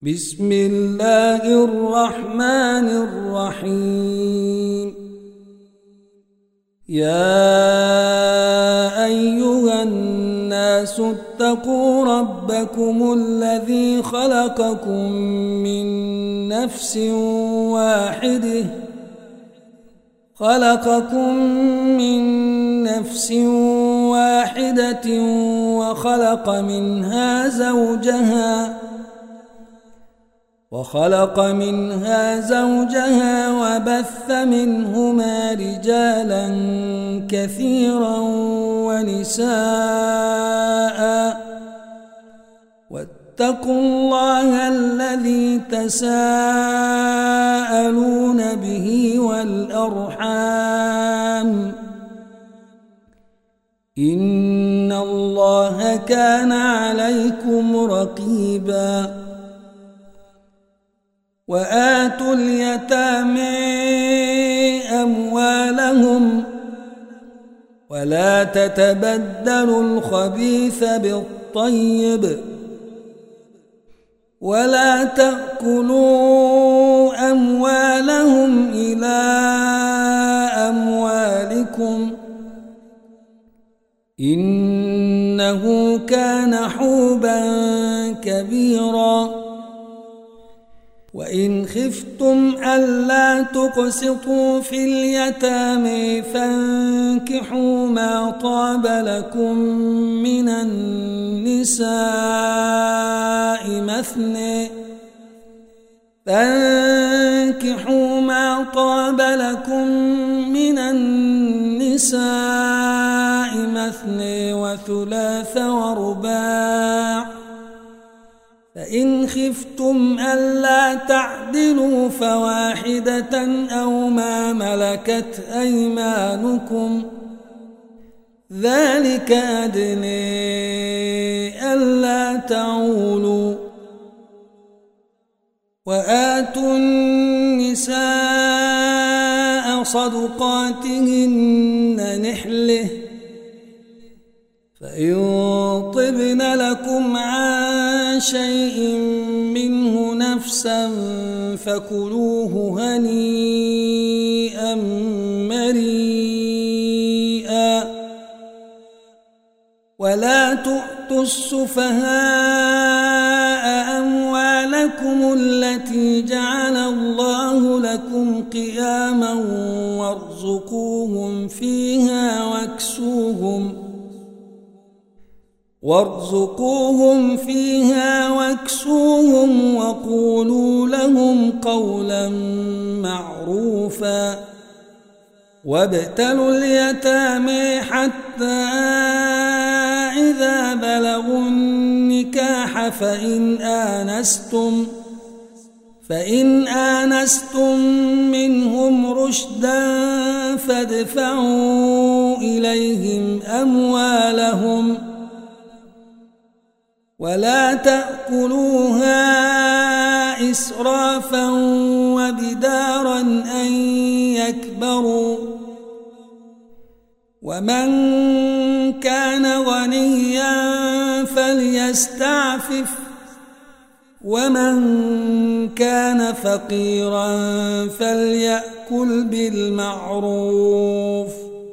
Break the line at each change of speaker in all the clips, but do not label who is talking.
بسم الله الرحمن الرحيم. يا أيها الناس اتقوا ربكم الذي خلقكم من نفس واحدة وخلق منها زوجها وبث منهما رجالا كثيرا ونساء، واتقوا الله الذي تساءلون به والأرحام، إن الله كان عليكم رقيبا. وآتوا اليتامى أموالهم ولا تتبدلوا الخبيث بالطيب، ولا تأكلوا أموالهم إلى أموالكم، إنه كان حوبا كبيرا. وإن خفتم ألا تقسطوا في اليتامى فانكحوا ما طاب لكم من النساء مثنى وثلاث ورباع، فإن خفتم ألا تعدلوا فواحدة أو ما ملكت أيمانكم، ذلك أدنى ألا تعولوا. وآتوا النساء صدقاتهن نحلة، فإن طبن لكم عن شيء منه نفسا فكلوه هنيئا مريئا. ولا تؤتوا السفهاء أموالكم التي جعل الله لكم قياما وارزقوهم فيها واكسوهم وقولوا لهم قولا معروفا. وابتلوا اليتامى حتى إذا بلغوا النكاح فإن آنستم منهم رشدا فادفعوا إليهم أموالهم، ولا تأكلوها إسرافا وبدارا أن يكبروا. ومن كان غنيا فليستعفف، ومن كان فقيرا فليأكل بالمعروف.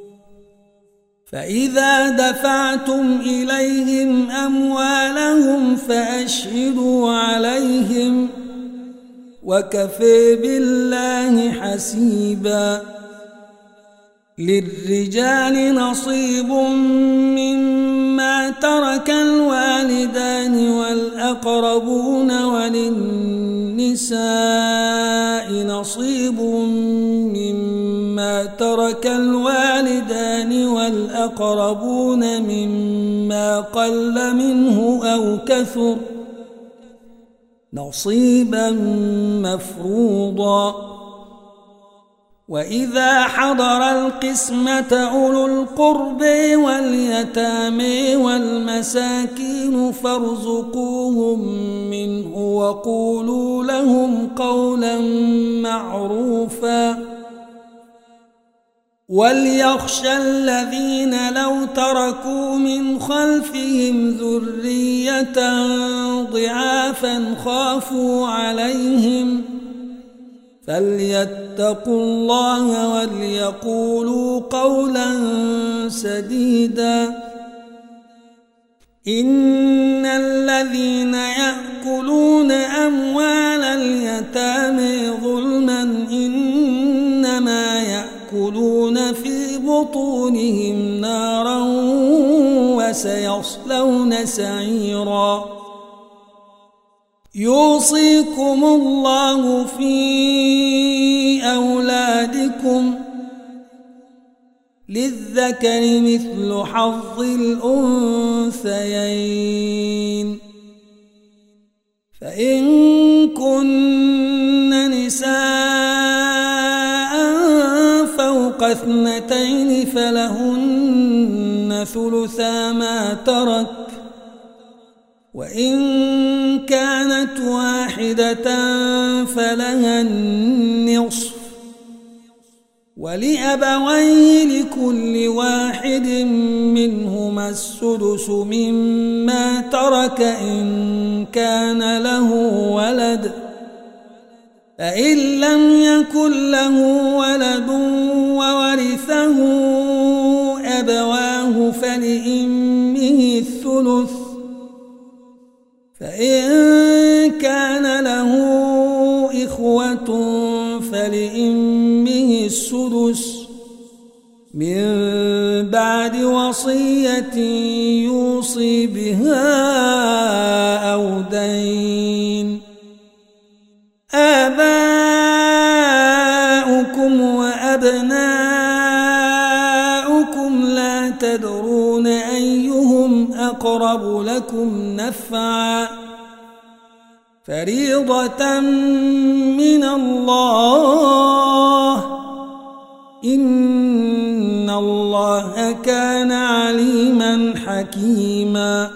فإذا دفعتم إليهم أموالهم فأشهدوا عليهم، وكفى بالله حسيبا. للرجال نصيب مما ترك الوالدان والأقربون، وللنساء نصيب مما ترك الوالدان والأقربون مما قل منه أو كثر، نصيبا مفروضا. وإذا حضر القسمة أولو القرب واليتامى والمساكين فارزقوهم منه وقولوا لهم قولا معروفا. وليخشى الذين لو تركوا من خلفهم ذرية ضعافا خافوا عليهم فليتقوا الله وليقولوا قولا سديدا. إن الذين يأكلون أموال اليتامى ظلما إنما يأكلون في بطونهم نارا وسيصلون سعيرا. يوصيكم الله في أولادكم للذكر مثل حظ الأنثيين فإن كن نساء فوق 2 فلهن ثلثا ما ترك وإن كانت واحدة فلها النصف ولأبويه لكل واحد منهما السدس مما ترك إن كان له ولد فإن لم يكن له ولد وورثه أبواه فلأمه الثلث فإن كان له إخوة فلأمه السدس من بعد وصية يوصي بها أو دين. آباؤكم وأبناؤكم لا تدرون أيهم أقرب لكم نفعا فريضة من الله إن الله كان عليما حكيما.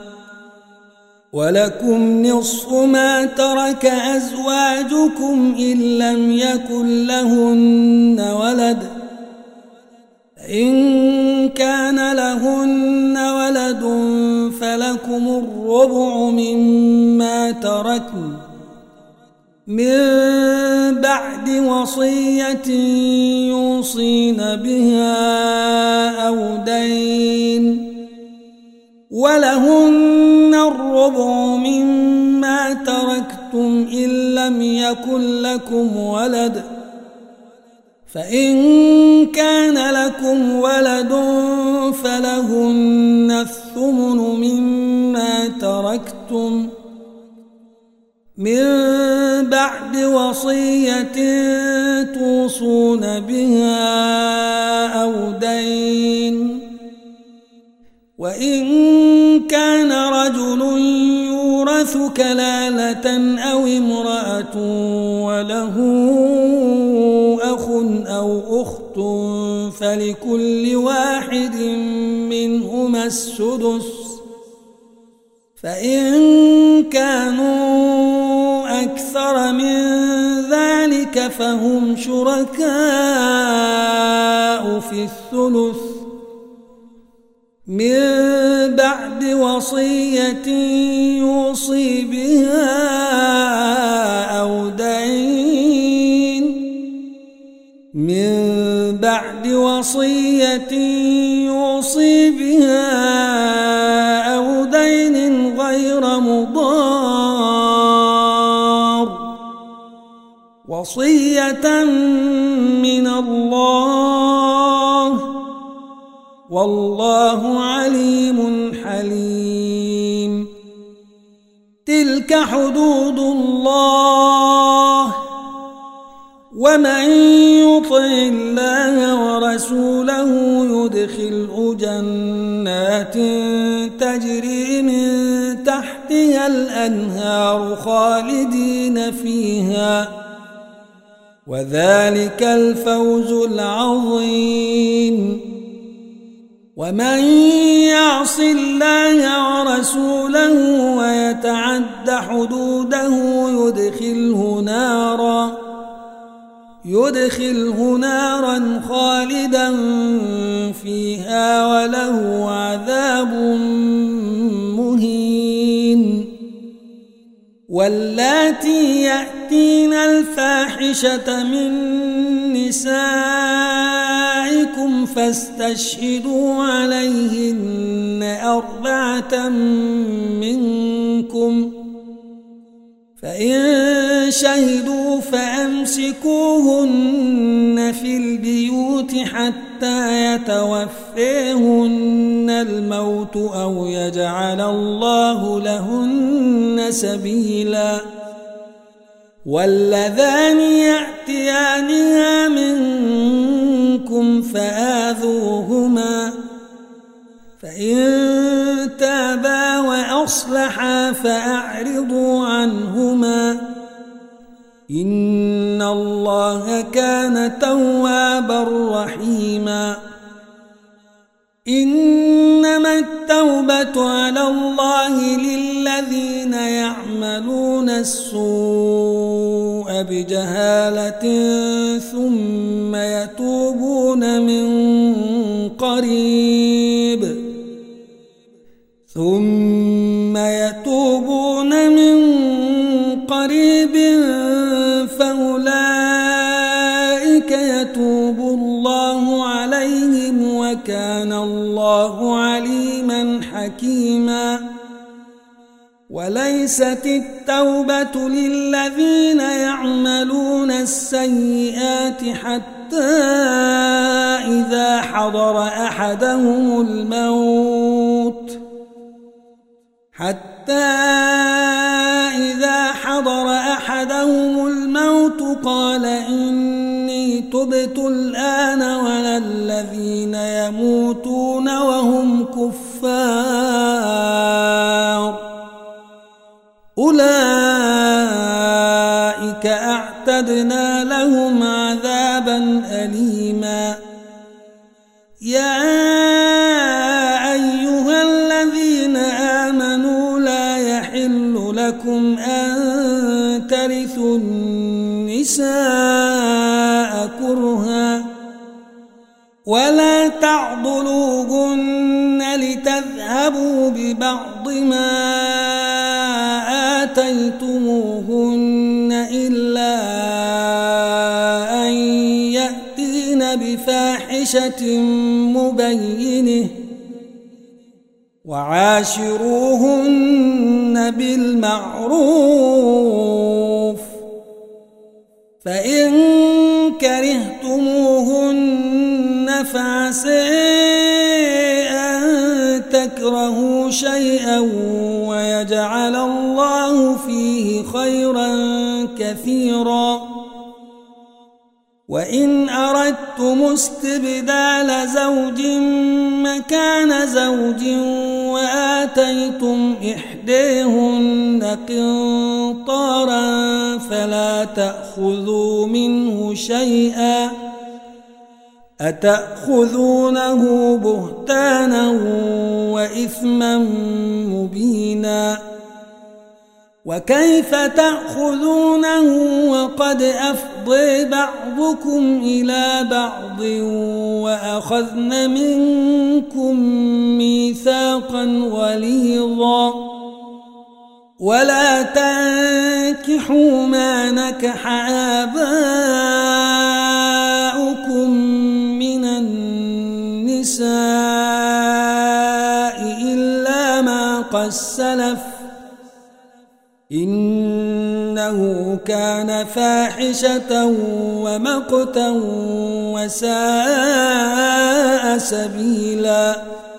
ولكم نصف ما ترك أزواجكم إن لم يكن لهن ولد إن كان لهن ولد فلكم الربع مما تركن من بعد وصية يوصين بها أو دين ولهن الربع مما تركتم إن لم يكن لكم ولد فإن كان لكم ولد فلهن الثمن مما تركتم من بعد وصية توصون بها أو دين وإن كان رجل يورث كلالة أو امرأة وله أخ أو أخت فلكل واحد منهما السدس فإن كانوا أكثر من ذلك فهم شركاء في الثلث من بعد وصية يوصي بها أو دين من بعد وصية يوصي بها أو دين غير مضار وصية من الله والله عليم حليم. تلك حدود الله ومن يطع الله ورسوله يدخله جنات تجري من تحتها الأنهار خالدين فيها وذلك الفوز العظيم. ومن يعص الله ورسوله ويتعد حدوده يدخله نارا خالدا فيها وله عذاب مهين. واللاتي يأتين الفاحشة من نسائكم فاستشهدوا عليهن 4 منكم، فإن شهدوا فأمسكوهن في البيوت حتى يتوفيهن الموت أو يجعل الله لهن سبيلا. واللذان يأتيانها منكم فآذوهما، فإن تابا وأصلحا فأعرضوا عنهما، إن الله كان توابا رحيما. إنما التوبة على الله للذين يعملون السوء بجهالة ثم يتوبون من قريب فأولئك يتوب الله عليهم وكان الله عليما حكيما. وليست التوبة للذين يعملون السيئات حتى إذا حضر أحدهم الموت قال إني تبت الآن، ولا الذين يموتون وهم كفار أولئك أعتدنا لهم عذابا أليما. يا أيها الذين آمنوا لا يحل لكم أن ترثوا النساء كرها ولا تعضلوهن لتذهبوا ببعض ما آتيتموهن إلا أن يأتين بفاحشة مبينة، وعاشروهن بالمعروف، فإن كرهتموهن فعسى أن تكرهوا شيئا ويجعل الله فيه خيرا كثيرا. وإن أردتم استبدال زوج مكان زوج وآتيتم إحداهن قنطارا فلا تأخذوا منه شيئا، أتأخذونه بهتانا وإثما مبينا. وكيف تأخذونه وقد أفضى بعضكم إلى بعض وأخذن منكم ميثاقا غليظا. ولا تنكحوا ما نكح آباؤكم من النساء إلا ما قد سلف إنه كان فاحشة ومقتا وساء سبيلا.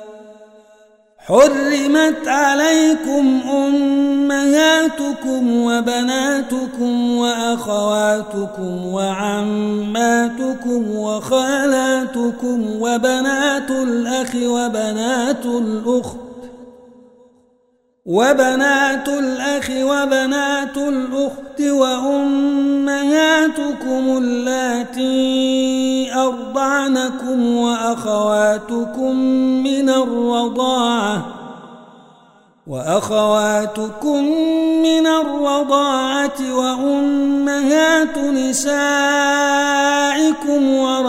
حرمت عليكم أمهاتكم وبناتكم وأخواتكم وعماتكم وخالاتكم وبنات الأخ وبنات الأخت وأمهاتكم اللاتي أرضعنكم وأخواتكم من الرضاعة وأخواتكم من الرضاعة وأمهات نسائكم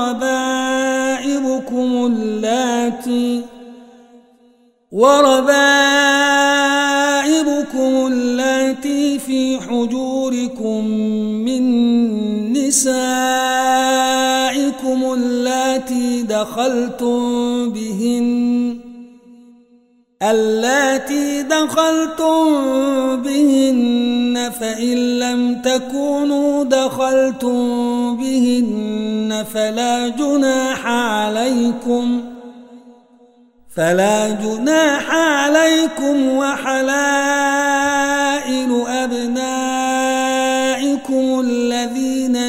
وربائبكم اللاتي في حجوركم من نسائكم اللاتي دخلتم بهن فإن لم تكونوا دخلتم بهن فلا جناح عليكم وحلائل أبنائكم الذين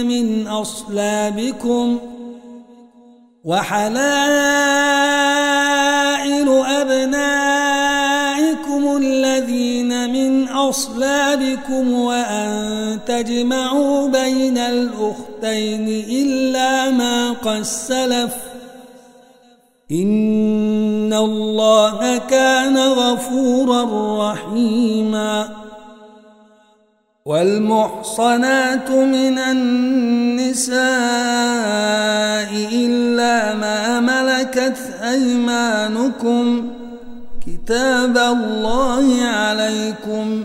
من أصلابكم وأن تجمعوا بين الأختين إلا ما قد سلف إن الله كان غفورا رحيما. والمحصنات من النساء إلا ما ملكت أيمانكم كتاب الله عليكم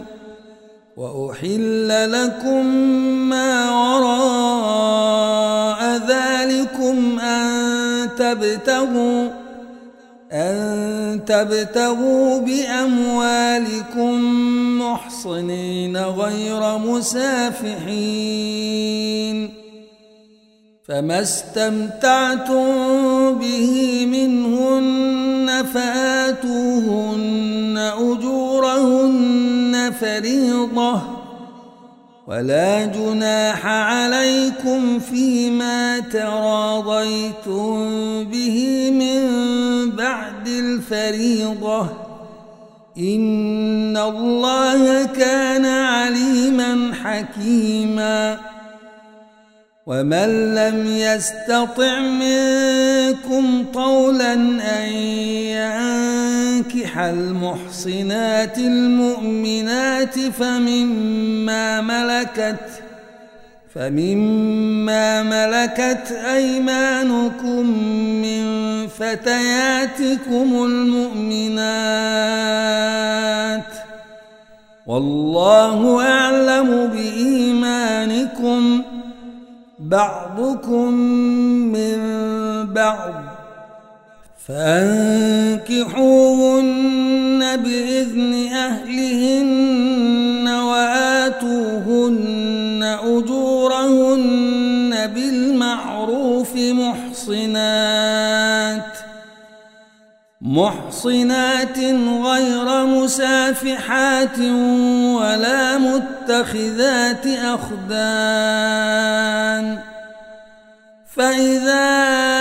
وأحل لكم ما وراء ذلكم أن تبتغوا بأموالكم محصنين غير مسافحين فما استمتعتم به منهن فآتوهن أجورهن فريضة ولا جناح عليكم فيما تراضيتم به من بعد الفريضة إن الله كان عليما حكيما. ومن لم يستطع منكم طولا أن ينكح المحصنات المؤمنات فمما ملكت أيمانكم من فتياتكم المؤمنات والله أعلم بإيمانكم بعضكم من بعض فأنكحوهن بإذن أهلهن وآتوهن أجورهن بالمعروف محصنات غير مسافحات ولا متخذات أخدان فإذا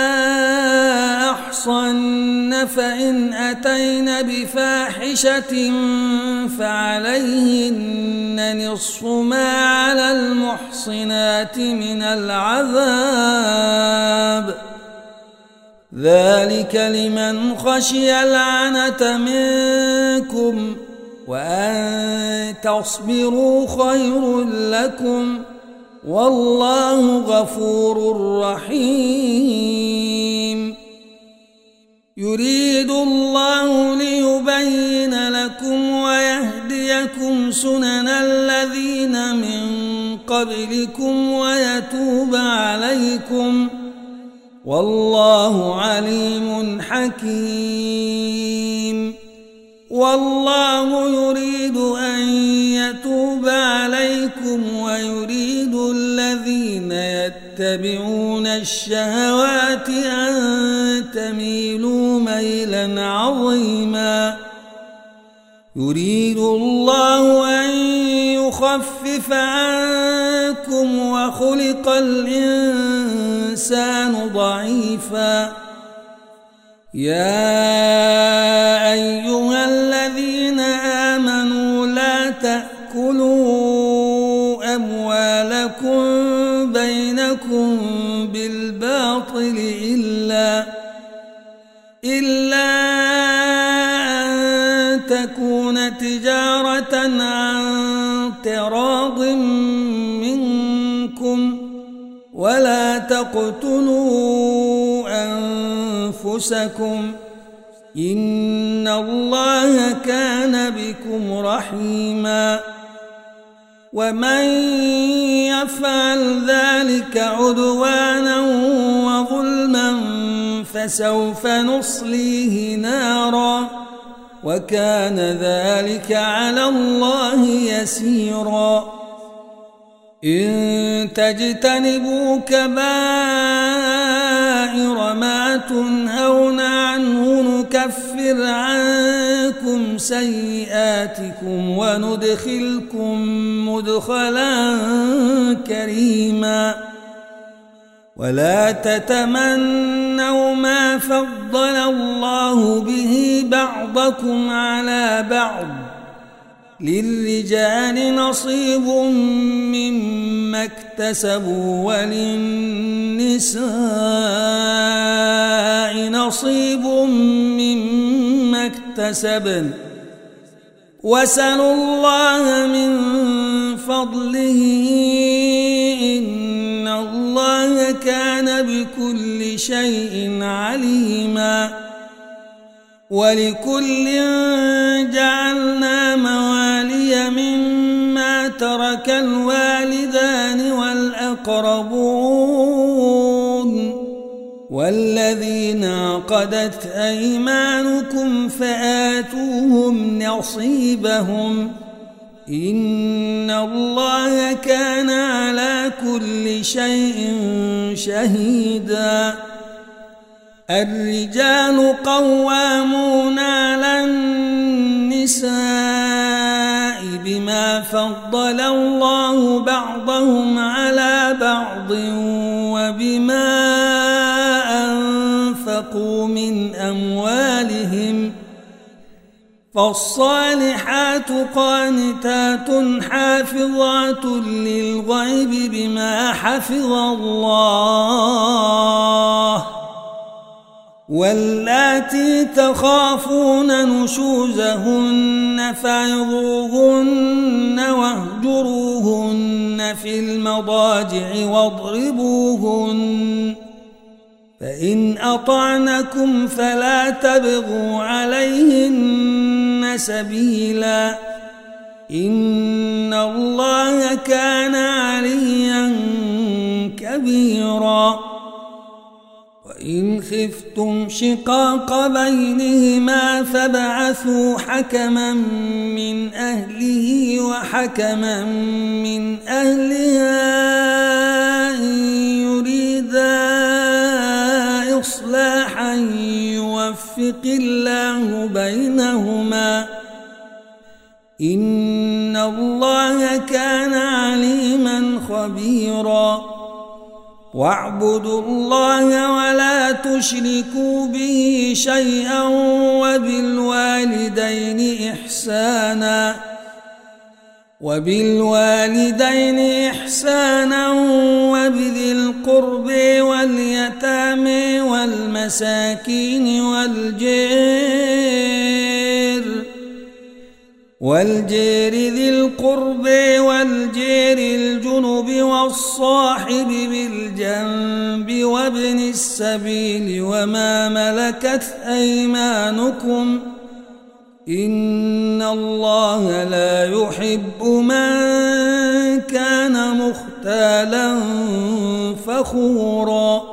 أحصن فإن أتين بفاحشة فعليهن نصف ما على المحصنات من العذاب ذلك لمن خشي العنة منكم وأن تصبروا خير لكم والله غفور رحيم. يريد الله ليبين لكم ويهديكم سنن الذين من قبلكم ويتوب عليكم والله عليم حكيم. والله يريد أن يتوب عليكم ويريد الذين يتبعون الشهوات أن تميلوا ميلا عظيما. يريد الله أن يخفف عنكم وخلق الإنسان ضعيفا. يا أيها الذين آمنوا لا تأكلوا أموالكم بينكم بالباطل إلا أن تكون تجارة تقتلوا أنفسكم إن الله كان بكم رحيما ومن يفعل ذلك عدوانا وظلما فسوف نصليه نارا وكان ذلك على الله يسيرا إن تجتنبوا كبائر ما تنهون عنه نكفر عنكم سيئاتكم وندخلكم مدخلا كريما ولا تتمنوا ما فضل الله به بعضكم على بعض للرجال نصيب مما اكتسبوا وللنساء نصيب مما اكتسبن واسألوا الله من فضله إن الله كان بكل شيء عليما ولكل جعلنا موالي مما ترك الوالدان والأقربون والذين عقدت أيمانكم فآتوهم نصيبهم إن الله كان على كل شيء شهيدا الرجال قوامون على النساء بما فضل الله بعضهم على بعض وبما أنفقوا من أموالهم فالصالحات قانتات حافظات للغيب بما حفظ الله واللاتي تخافون نشوزهن فعظوهن واهجروهن في المضاجع واضربوهن فإن أطعنكم فلا تبغوا عليهن سبيلا إن الله كان عليا كبيرا وإن خفتم شقاق بينهما فابعثوا حكما من أهله وحكما من أهلها إن يريدا إصلاحا يوفق الله بينهما إن الله كان عليما خبيرا واعبدوا الله ولا تشركوا به شيئا وبالوالدين إحسانا وبذي القرب واليتامى والمساكين والجير ذي القرب والجير الجنب والصاحب بالجنب وابن السبيل وما ملكت أيمانكم إن الله لا يحب من كان مختالا فخورا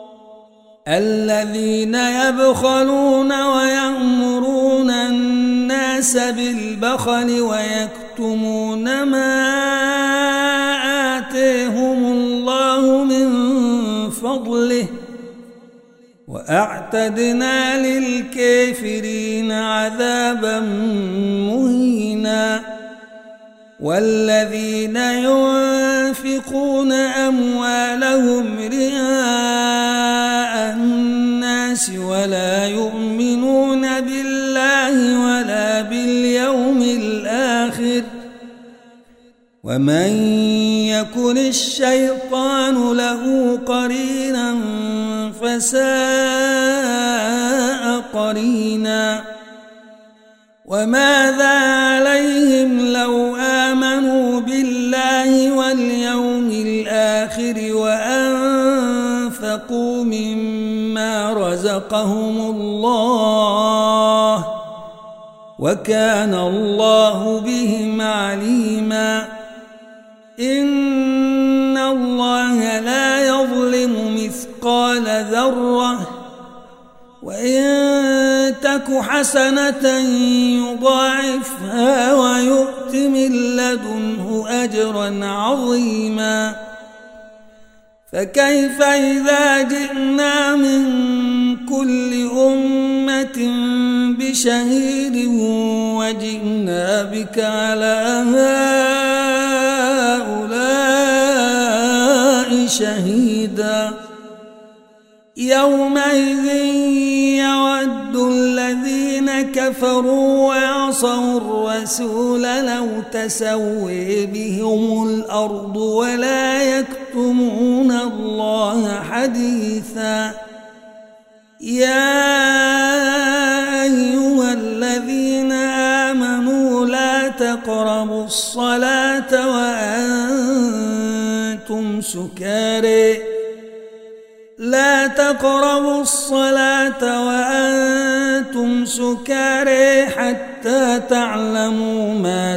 الذين يبخلون ويأمرون الناس بالبخل ويكتمون ما آتيهم الله من فضله وأعتدنا للكافرين عذابا مهينا والذين ينفقون أموالهم رئاء الناس ولا يؤمنون بالله ولا باليوم الآخر ومن يكن الشيطان له قرينا فساء قرينا وماذا عليهم لو آمنوا بالله واليوم الآخر وأنفقوا أنفقوا مما رزقهم الله وكان الله بهم عليما إن الله لا يظلم مثقال ذرة وإن تك حسنة يضاعفها ويؤت من لدنه أجرا عظيما فكيف إذا جئنا من كل أمة بشهيد وجئنا بك على هؤلاء شهيدا يومئذ يود الذين كفروا وعصوا الرسول لو تسوي بهم الأرض ولا يكتمون الله حديثا يا أيها الذين آمنوا لا تقربوا الصلاة وأنتم سكارى لا تقربوا الصلاة وأنتم سكارى حتى تعلموا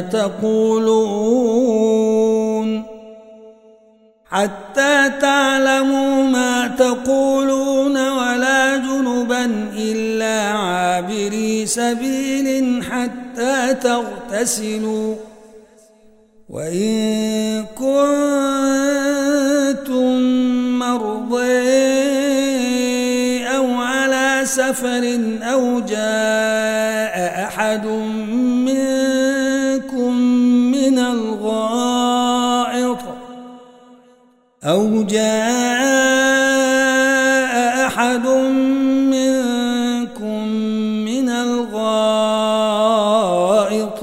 ما تقولون ولا جنبا إلا عابري سبيل حتى تغتسلوا وإن كنتم مرضى أو على سفر أو جاء أحد منكم من الغائط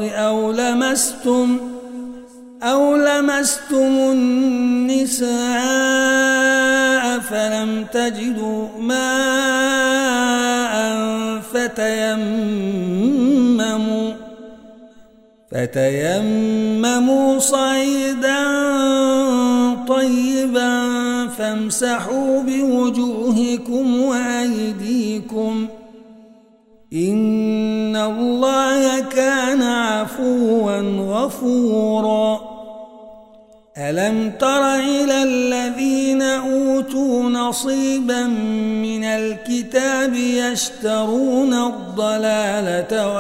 أو لمستم النساء فلم تجدوا ماء فتيمموا صعيدا طيبا فامسحوا بوجوهكم وأيديكم إن الله كان عفوا غفورا ألم تر إلى الذين أوتوا نصيبا من الكتاب يشترون الضلالة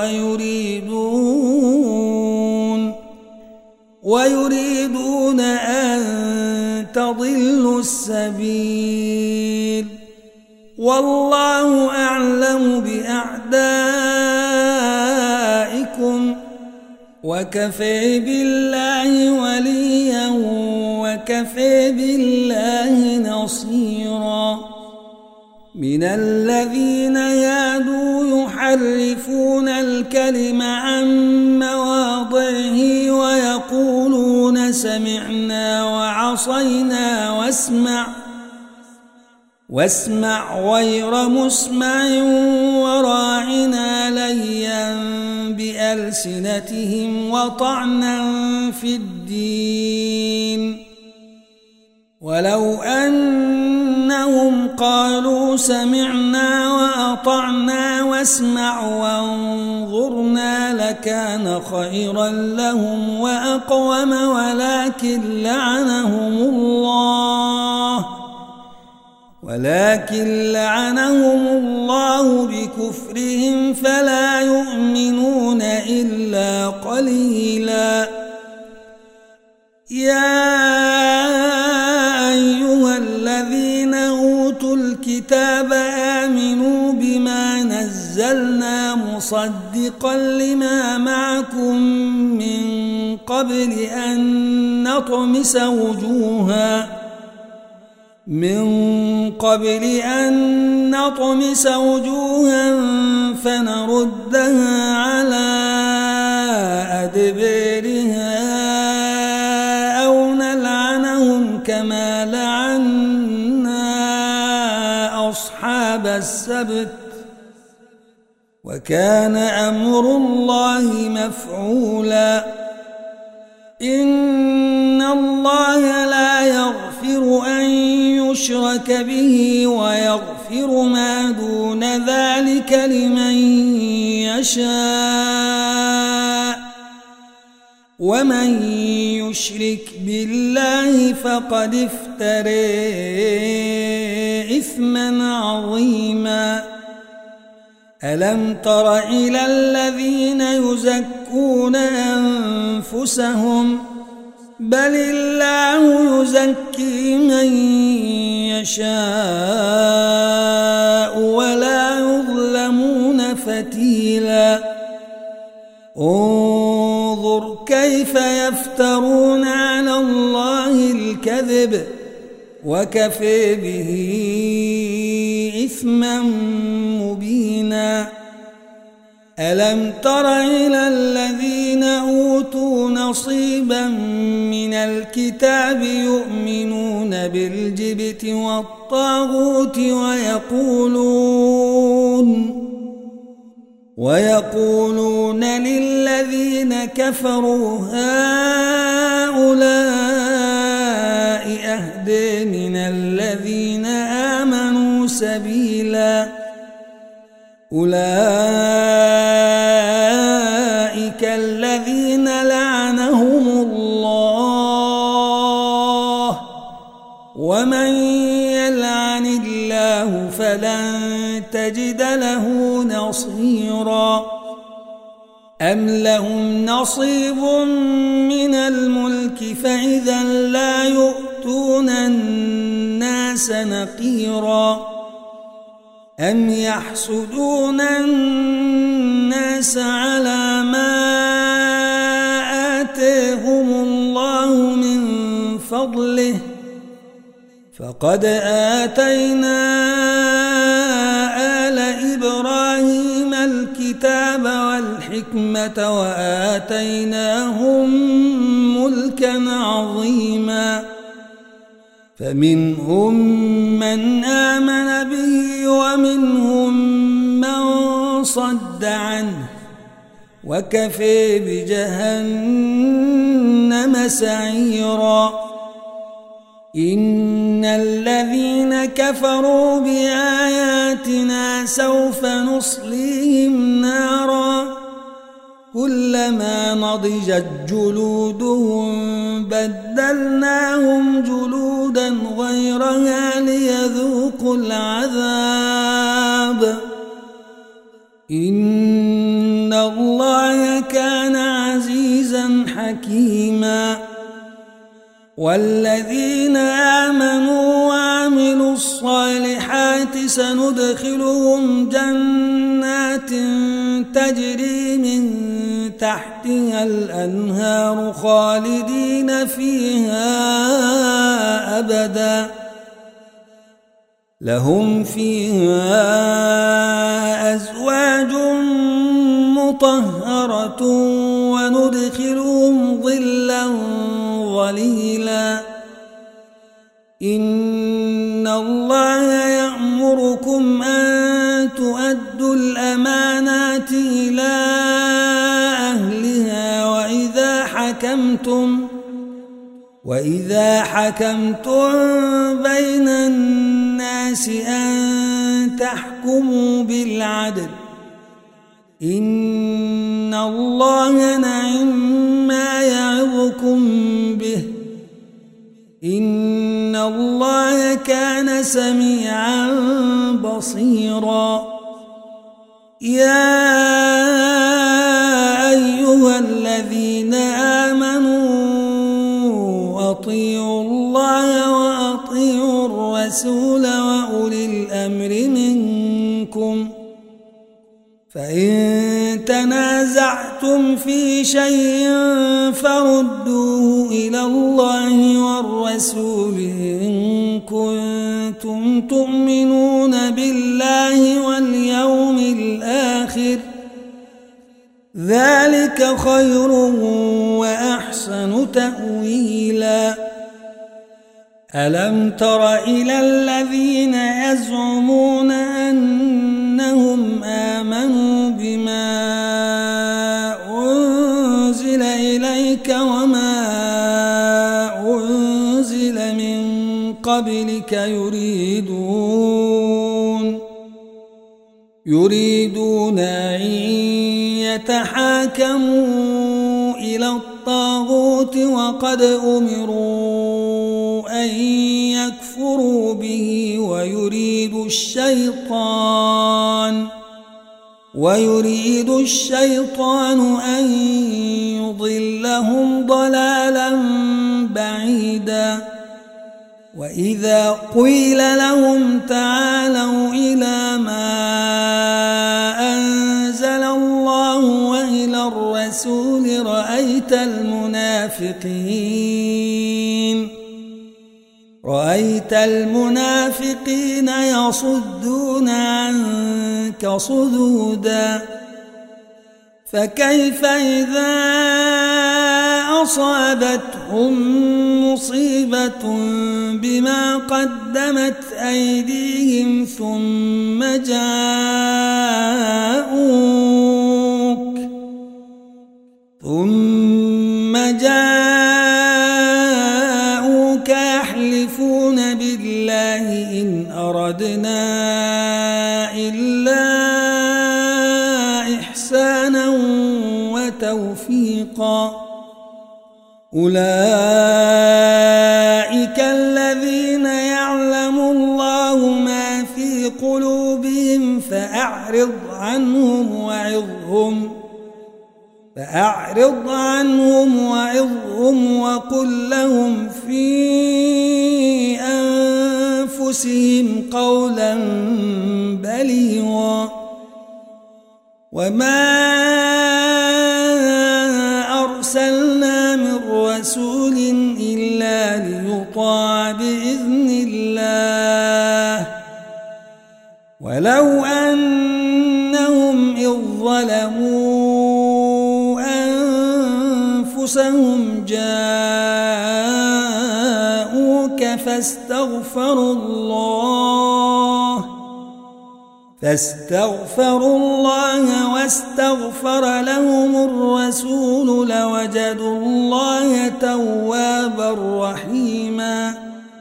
ويريدون أن تضلوا السبيل والله أعلم بأعدائكم وكفى بالله وليا وكفى بالله نصيرا من الذين هادوا يحرفون الكلم عن مواضعه ويقولون سمعنا وعصينا واسمع غير مسمع وراعنا ليا بألسنتهم وطعنا في الدين ولو أنهم قالوا سمعنا وأطعنا واسمع وانظرنا لكان خيرا لهم وأقوم ولكن لعنهم الله بكفرهم فلا يؤمنون إلا قليلا يا أيها الذين أوتوا الكتاب آمنوا بما نزلنا مصدقا لما معكم من قبل أن نطمس وجوها فنردها على أدبارها أو نلعنهم كما لعنا أصحاب السبت وكان أمر الله مفعولا إن الله لا يغفر أن يشرك به ويغفر ما دون ذلك لمن يشاء ومن يشرك بالله فقد افترى إثما عظيما ألم تر إلى الذين يزكون أنفسهم بل الله يزكي من يشاء ولا يظلمون فتيلا انظر كيف يفترون على الله الكذب وكفى به إثما مبينا ألم تر إلى الذين أوتوا نصيبا من الكتاب يؤمنون بالجبت والطاغوت ويقولون للذين كفروا هؤلاء أهدى من الذين آمنوا سبيلا أولئك الذين لعنهم الله ومن يلعن الله فلن تجد له نصيرا أم لهم نصيب من الملك فإذا لا يؤتون الناس نقيرا أم يحسدون الناس على ما آتاهم الله من فضله فقد آتينا آل إبراهيم الكتاب والحكمة وآتيناهم ملكا عظيما فمنهم من آمن به ومنهم من صد عنه وكفى بجهنم سعيرا إن الذين كفروا بآياتنا سوف نصليهم نارا كلما نضجت جلودهم بدلناهم جلودا غيرها ليذوقوا العذاب إن الله كان عزيزا حكيما والذين آمنوا وعملوا الصالحات سندخلهم جنات تجري من تحتها الأنهار خالدين فيها أبدا لهم فيها أزواج مطهرة وندخلهم ظلا ظليلا إن الله يأمركم أن تؤدوا الأمانات إلى أهلها وإذا حكمتم بين الناس أن تحكموا بالعدل إن الله نعم ما يعظكم به إن الله كان سميعا بصيرا يا أيها الذين آمنوا أطيعوا الله وأطيعوا الرسول وأولي الأمر منكم فإن تنازعتم في شيء فردوه إلى الله والرسول إن كنتم تؤمنون بالله واليوم الآخر ذلك خير وأحسن تأويلا ألم تر إلى الذين يزعمون أنهم آمنوا بما أنزل إليك وما أنزل من قبلك يريدون أن يتحاكموا إلى الطاغوت وقد أمروا أن يكفروا به ويريد الشيطان أن يضلهم ضلالا بعيدا وإذا قيل لهم تعالوا إلى ما أنزل الله وإلى الرسول رأيت المنافقين يصدون عنك صدودا فكيف إذا أصابتهم مصيبة بما قدمت أيديهم ثم جاءوك يحلفون بالله إن أردنا إلا إحسانا وتوفيقا أولئك الذين يعلم الله ما في قلوبهم فأعرض عنهم وعظهم وقل لهم في أنفسهم قولا بليغا وما أرسلنا من رسول إلا ليطاع بإذن الله ولو أنهم إذ ظلموا أنفسهم جاءوك فاستغفروا الله واستغفر لهم الرسول لوجدوا الله توابا رحيما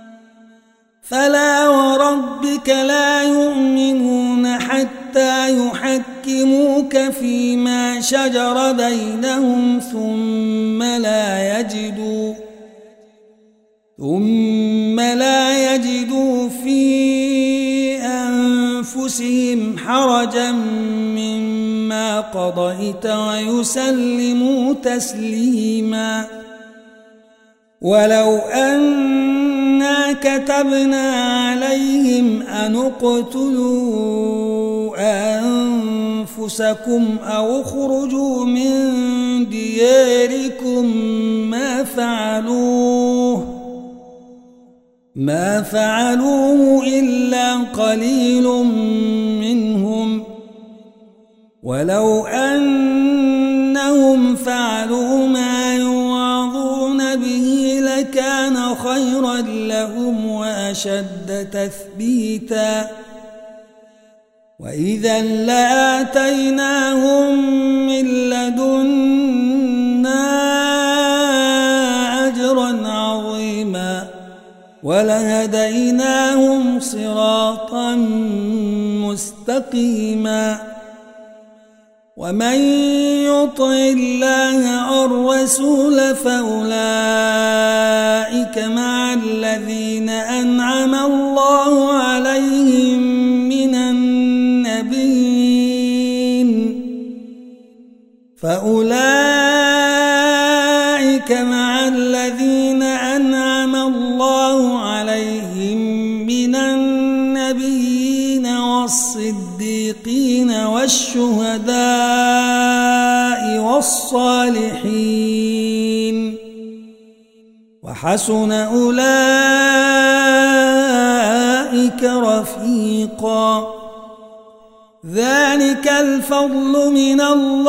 فلا وربك لا يؤمنون حتى يحكموك فيما شجر بينهم ثم لا يجدوا في أنفسهم حرجا مما قضيت ويسلموا تسليما ولو أنا كتبنا عليهم أن اقتلوا أنفسكم أو اخرجوا من دياركم ما فعلوه إلا قليل منهم ولو أنهم فعلوا ما يوعظون به لكان خيرا لهم وأشد تثبيتا وإذا لآتيناهم من لدنا أجرا عظيما ولهديناهم صراطا مستقيما ومن يطع الله والرسول فأولئك مع الذين أنعم الله عليهم من النبيين والصديقين والشهداء والصالحين وحسن أولئك رفيقا ذلك الفضل من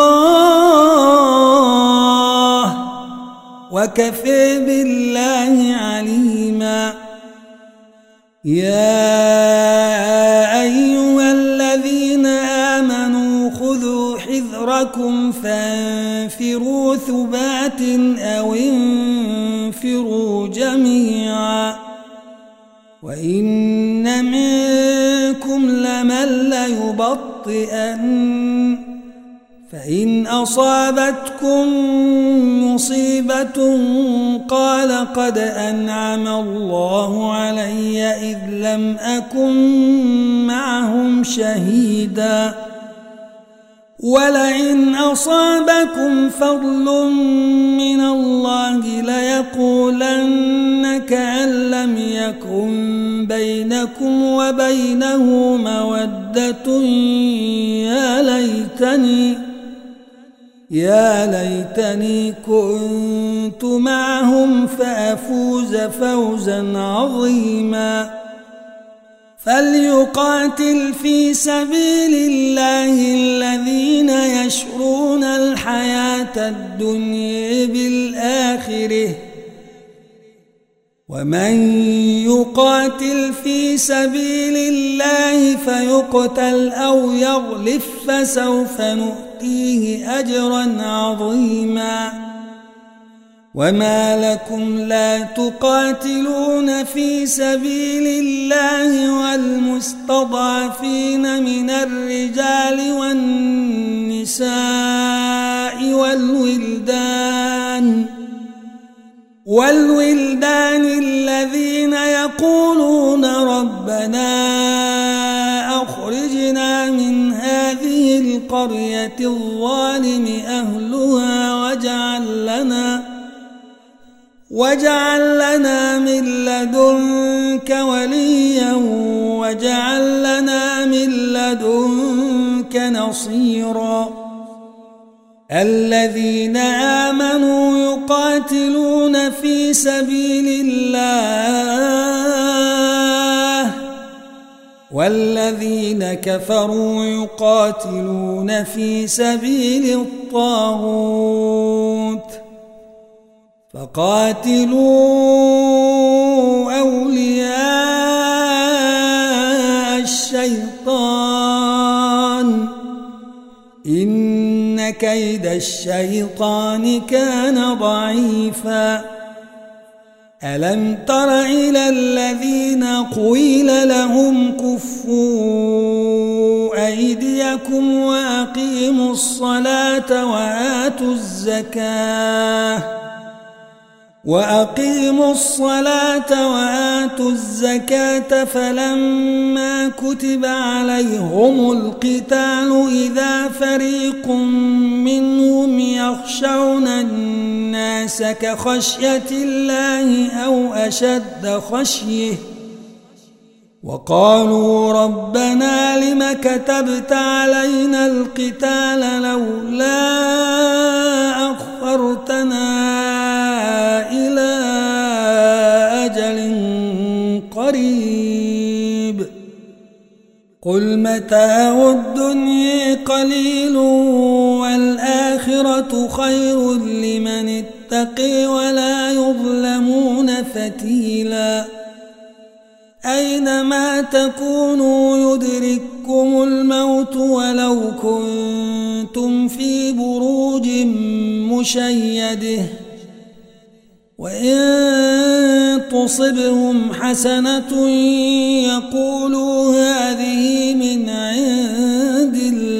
الله وكفى بالله عليما يا أيها الذين آمنوا خذوا حذركم فانفروا ثبات أو انفروا جميعا وإن منكم لمن ليبطئن فإن أصابتكم مصيبة قال قد أنعم الله علي إذ لم أكن معهم شهيدا ولئن أصابكم فضل من الله ليقولن كأن لم يكن بينكم وبينه مودة يا ليتني كنت معهم فأفوز فوزا عظيما فليقاتل في سبيل الله الذين يشرون الحياة الدنيا بالآخرة ومن يقاتل في سبيل الله فيقتل أو يغلف فسوف نؤتيه أجرا عظيما وما لكم لا تقاتلون في سبيل الله والمستضعفين من الرجال والنساء والولدان الذين يقولون ربنا أخرجنا من هذه القرية الظالم أهلها واجعل لنا من لدنك وليا واجعل لنا من لدنك نصيرا الذين آمنوا يقاتلون في سبيل الله والذين كفروا يقاتلون في سبيل الطاغوت فقاتلوا أولياء الشيطان إن كيد الشيطان كان ضعيفا ألم تر إلى الذين قيل لهم كفوا أيديكم وأقيموا الصلاة وآتوا الزكاة فلما كتب عليهم القتال إذا فريق منهم يخشون الناس كخشية الله أو أشد خشية وقالوا ربنا لم كتبت علينا القتال لولا أخرتنا إلى أجل قريب قل متاع الدنيا قليل والآخرة خير لمن اتقي ولا يظلمون فتيلا أينما تكونوا يدرككم الموت ولو كنتم في بروج مشيدة وإن تصبهم حسنة يقولوا هذه من عند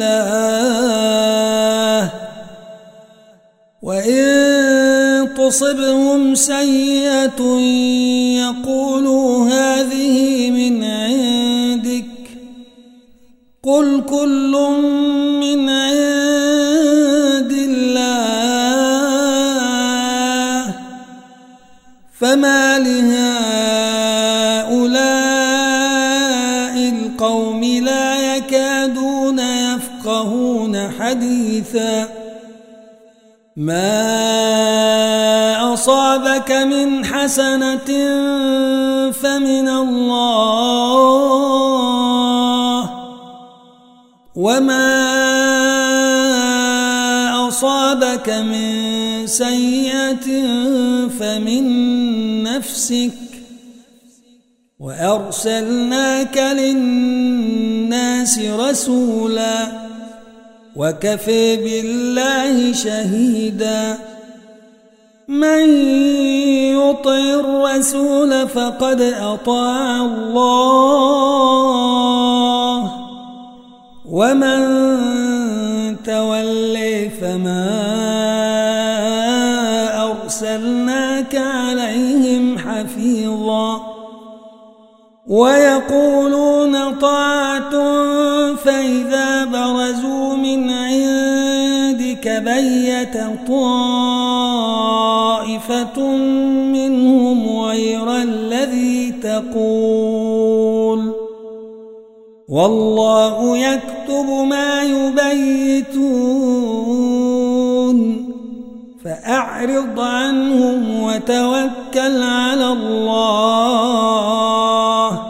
الله وإن تصبهم سيئة يقولوا هذه من عندك قل كل من عند الله فما لهؤلاء القوم لا يكادون يفقهون حديثا ما أصابك من حسنة فمن الله وما أصابك من سيئة فمن نفسك وأرسلناك للناس رسولا وكفى بالله شهيدا من يطع الرسول فقد أطاع الله ومن تولي فما أرسلناك عليهم حفيظا ويقولون طاعة فإذا برزوا من عندك بيت طائفة منهم غير الذي تقول والله يكتب ما يبيتون فأعرض عنهم وتوكل على الله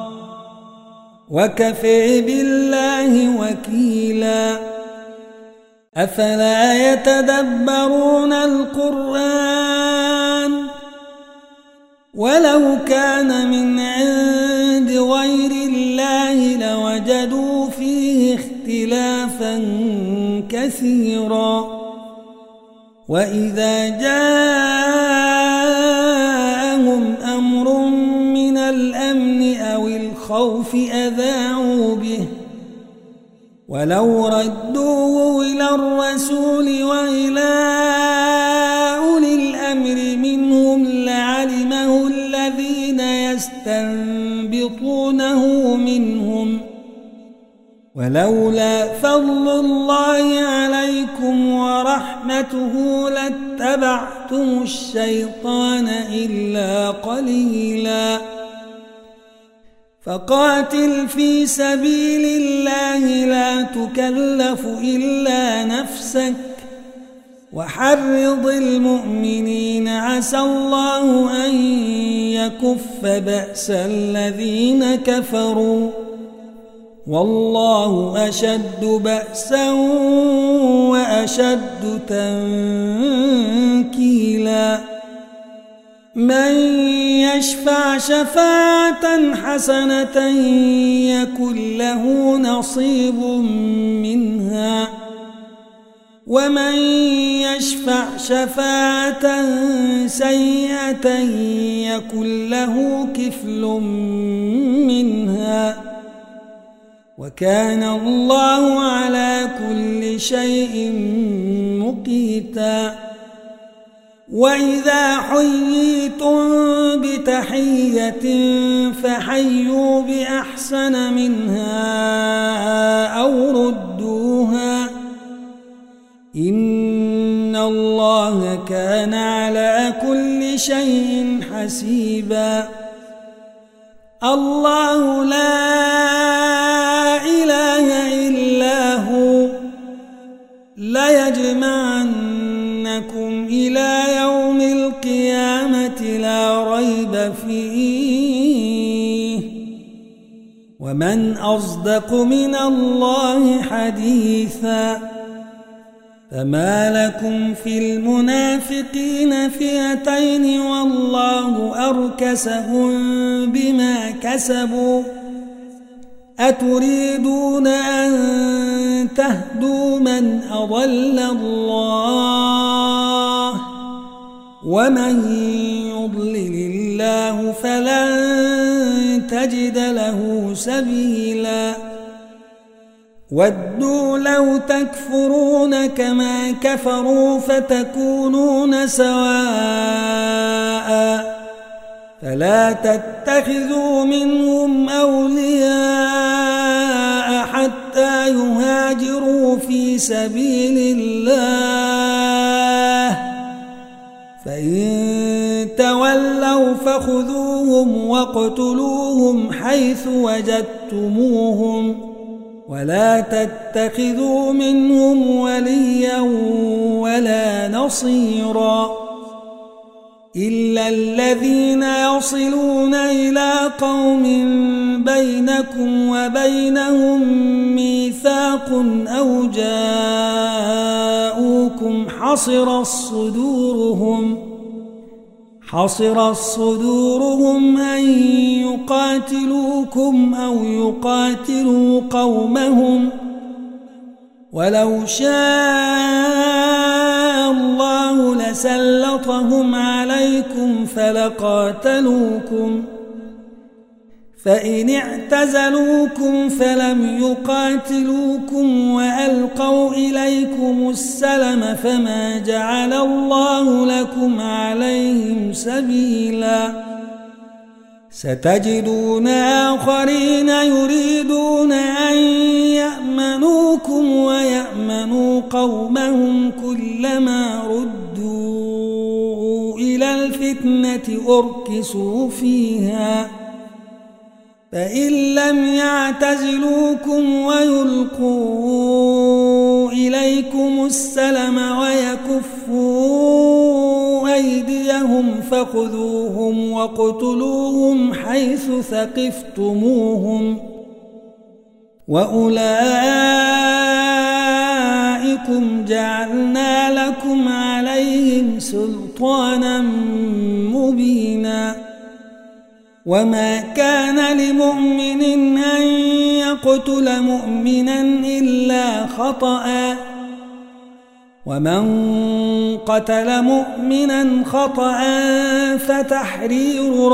وكفى بالله وكيلا أفلا يتدبرون القرآن ولو كان من عند غير الله لوجدوا فيه اختلافا كثيرا وإذا جاءهم أمر من الأمن أو الخوف أذاعوا به ولو ردوه إلى الرسول وإلى أولي الأمر منهم لعلمه الذين يستنبطونه منهم ولولا فضل الله عليكم ورحمته لاتبعتم الشيطان إلا قليلا فقاتل في سبيل الله لا تكلف إلا نفسك وحرض المؤمنين عسى الله أن يكف بأس الذين كفروا والله أشد بأسا وأشد تنكيلا من يشفع شفاعة حسنة يكن له نصيب منها ومن يشفع شفاعة سيئة يكن له كفل منها وكان الله على كل شيء مقيتا وإذا حييتم بتحية فحيوا بأحسن منها أو ردوها إن الله كان على كل شيء حسيبا الله لا إله إلا هو ليجمعنكم إلى يوم القيامة لا ريب فيه ومن أصدق من الله حديثا فما لكم في المنافقين فئتين والله أركسهم بما كسبوا أتريدون أن تهدوا من أضل الله ومن يضلل الله فلن تجد له سبيلا ودوا لو تكفرون كما كفروا فتكونون سواء فلا تتخذوا منهم أولياء حتى يهاجروا في سبيل الله فإن تولوا فخذوهم واقتلوهم حيث وجدتموهم ولا تتخذوا منهم وليا ولا نصيرا إلا الذين يصلون إلى قوم بينكم وبينهم ميثاق أو جاءوكم حصر صدورهم أن يقاتلوكم أو يقاتلوا قومهم ولو شاء شاء الله لسلطهم عليكم فلقاتلوكم فإن اعتزلوكم فلم يقاتلوكم وألقوا إليكم السلم فما جعل الله لكم عليهم سبيلا ستجدون آخرين يريدون أن يأمنوكم ويأمنوا قومهم كلما ردوا إلى الفتنة أركسوا فيها فإن لم يعتزلوكم ويلقوا إليكم السلم ويكفوا أيديهم فخذوهم واقتلوهم حيث ثقفتموهم وأولئكم جعلنا لكم عليهم سلطانا مبينا وما كان لمؤمن أن يقتل مؤمنا إلا خطأ ومن قتل مؤمنا خطأ فتحرير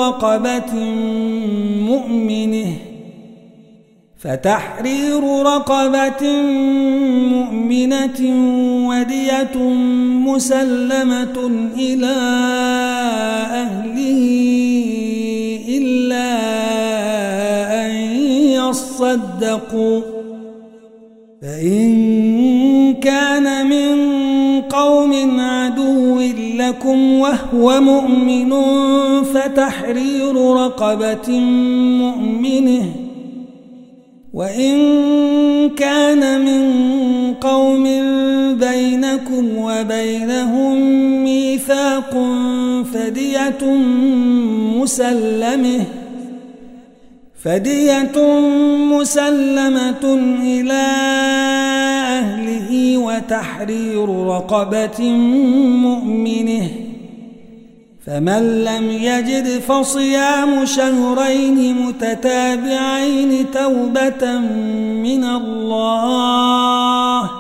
رقبة مؤمنة ودية مسلمة إلى أهله إلا أن يصدقوا فإن كان من قوم عدو لكم وهو مؤمن فتحرير رقبة مؤمنة وإن كان من قوم بينكم وبينهم ميثاق فدية مسلمة إلى أهله وتحرير رقبة مؤمنة فمن لم يجد فصيام شهرين متتابعين توبة من الله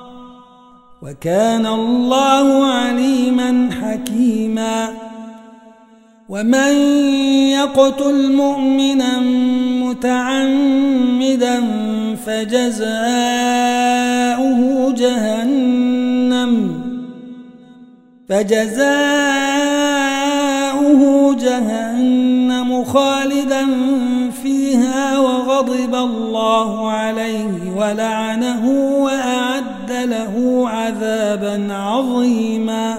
وكان الله عليما حكيما ومن يقتل مؤمنا متعمدا فجزاؤه جهنم خالدا فيها وغضب الله عليه ولعنه وأعد له عذابا عظيما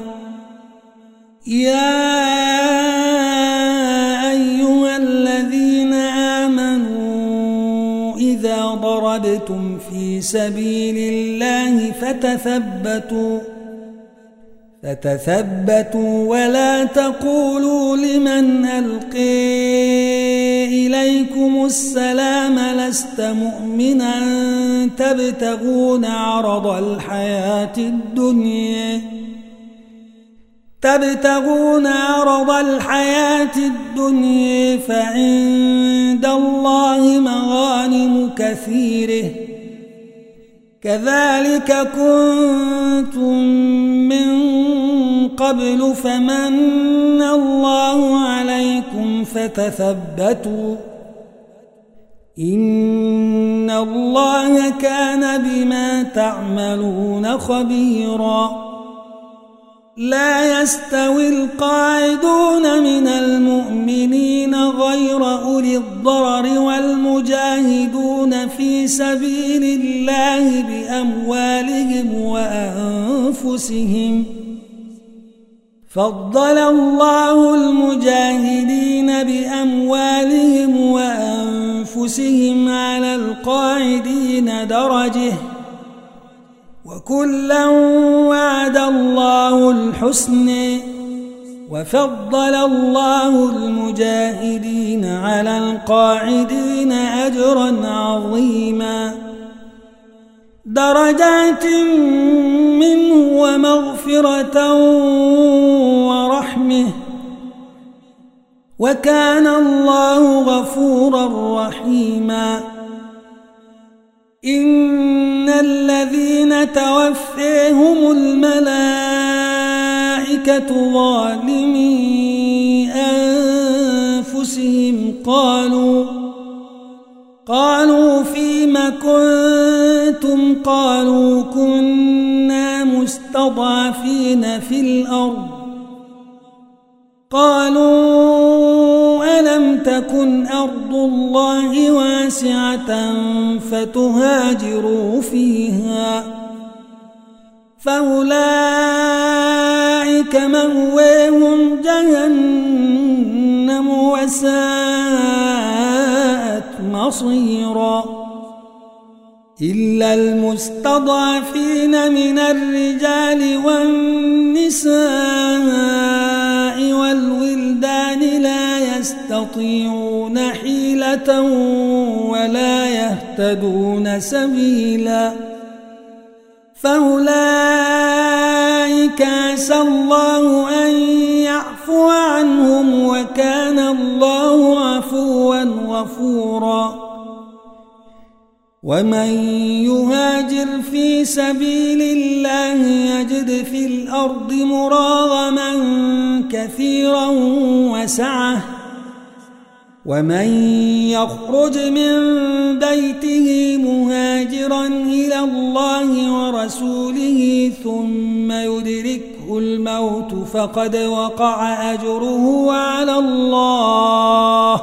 يا أيها الذين آمنوا إذا ضربتم في سبيل الله فتثبتوا ولا تقولوا لمن ألقي إليكم السلام لست مؤمنا تبتغون عرض الحياة الدنيا فعند الله مغانم كثيرة كذلك كنتم من قبل فمن الله عليكم فتثبتوا إن الله كان بما تعملون خبيرا لا يستوي القاعدون من المؤمنين غير أولي الضرر والمجاهدون في سبيل الله بأموالهم وأنفسهم فضل الله المجاهدين بأموالهم وأنفسهم على القاعدين درجة وكلا وعد الله الحسن وفضل الله المجاهدين على القاعدين أجرا عظيما درجات منه ومغفرة ورحمة وكان الله غفورا رحيما إن الذين توفيهم الملائكة ظالمي أنفسهم قالوا فيم كنتم قالوا كنا مستضعفين في الأرض قالوا ألم تكن أرض الله واسعة فتهاجروا فيها فأولئك مأواهم جهنم وساءت مصيرا إلا المستضعفين من الرجال والنساء والولدان لا يستطيعون حيلة ولا يهتدون سبيلا فأولئك عسى الله أن يعفو عنهم وكان الله عفوا غفورا ومن يهاجر في سبيل الله يجد في الأرض مراغما كثيرا وسعة ومن يخرج من بيته مهاجرا إلى الله ورسوله ثم يدركه الموت فقد وقع أجره على الله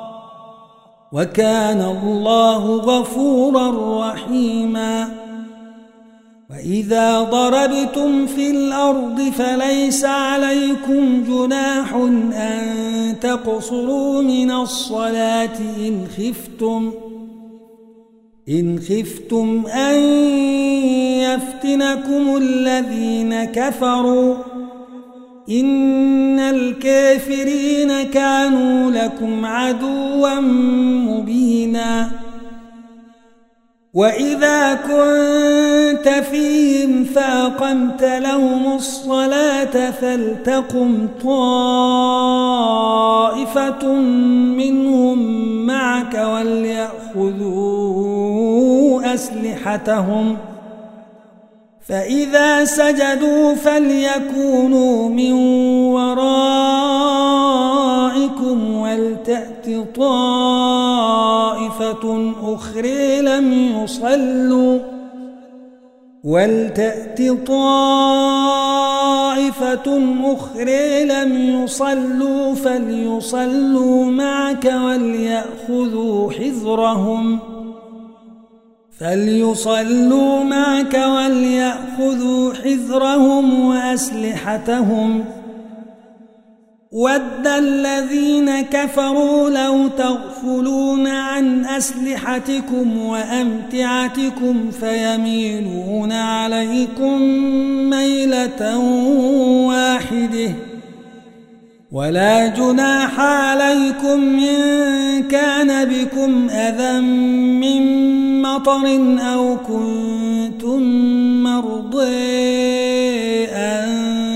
وكان الله غفورا رحيما وإذا ضربتم في الأرض فليس عليكم جناح أن تقصروا من الصلاة إن خفتم أن يفتنكم الذين كفروا إن الكافرين كانوا لكم عدوا مبينا وإذا كنت فيهم فأقمت لهم الصلاة فلتقم طائفة منهم معك وليأخذوا أسلحتهم فإذا سجدوا فليكونوا من ورائكم ولتأت طائفة أخرى لم يصلوا فليصلوا معك وليأخذوا حذرهم وأسلحتهم ود الذين كفروا لو تغفلون عن أسلحتكم وأمتعتكم فيميلون عليكم ميلة واحدة ولا جناح عليكم إن كان بكم أذى من مطر أو كنتم مرضى أن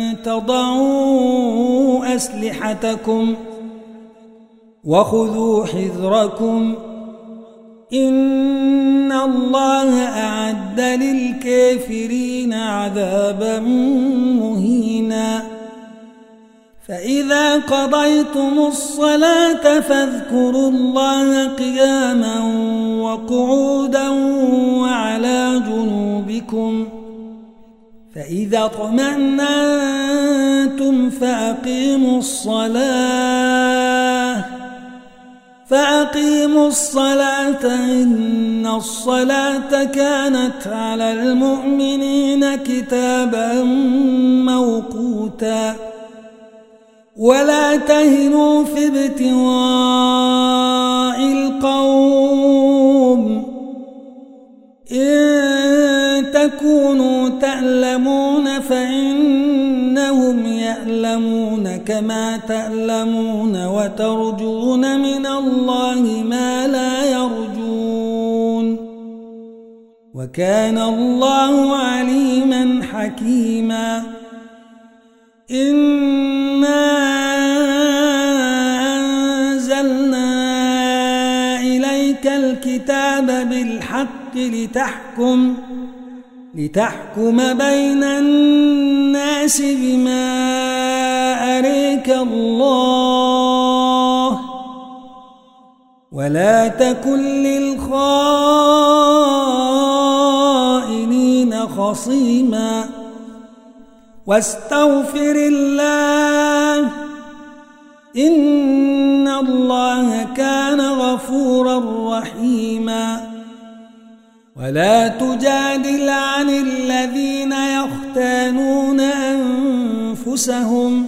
تضعوا أسلحتكم وخذوا حذركم إن الله أعد للكافرين عذابا مهينا فإذا قضيتم الصلاة فاذكروا الله قياما وقعودا وعلى جنوبكم فإذا اطمأننتم فأقيموا الصلاة إن الصلاة كانت على المؤمنين كتابا موقوتا ولا تهنوا في ابتغاء القوم إن تكونوا تألمون فإنهم يألمون كما تألمون وترجون من الله ما لا يرجون وكان الله عليما حكيما إنا أنزلنا إليك إليك الكتاب بالحق لتحكم بين الناس بما أريك الله ولا تكن للخائنين خصيما واستغفر الله إن الله كان غفورا رحيما ولا تجادل عن الذين يختانون أنفسهم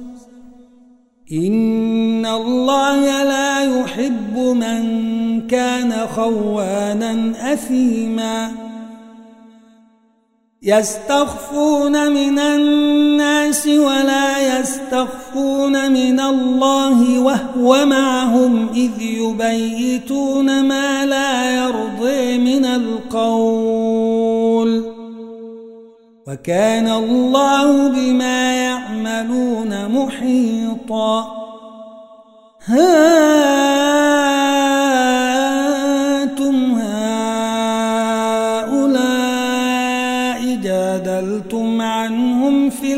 إن الله لا يحب من كان خوانا أثيما يستخفون من الناس ولا يستخفون من الله وهو معهم إذ يبيتون ما لا يرضي من القول وكان الله بما يعملون محيطا أنتم هؤلاء جادلتم عنهم في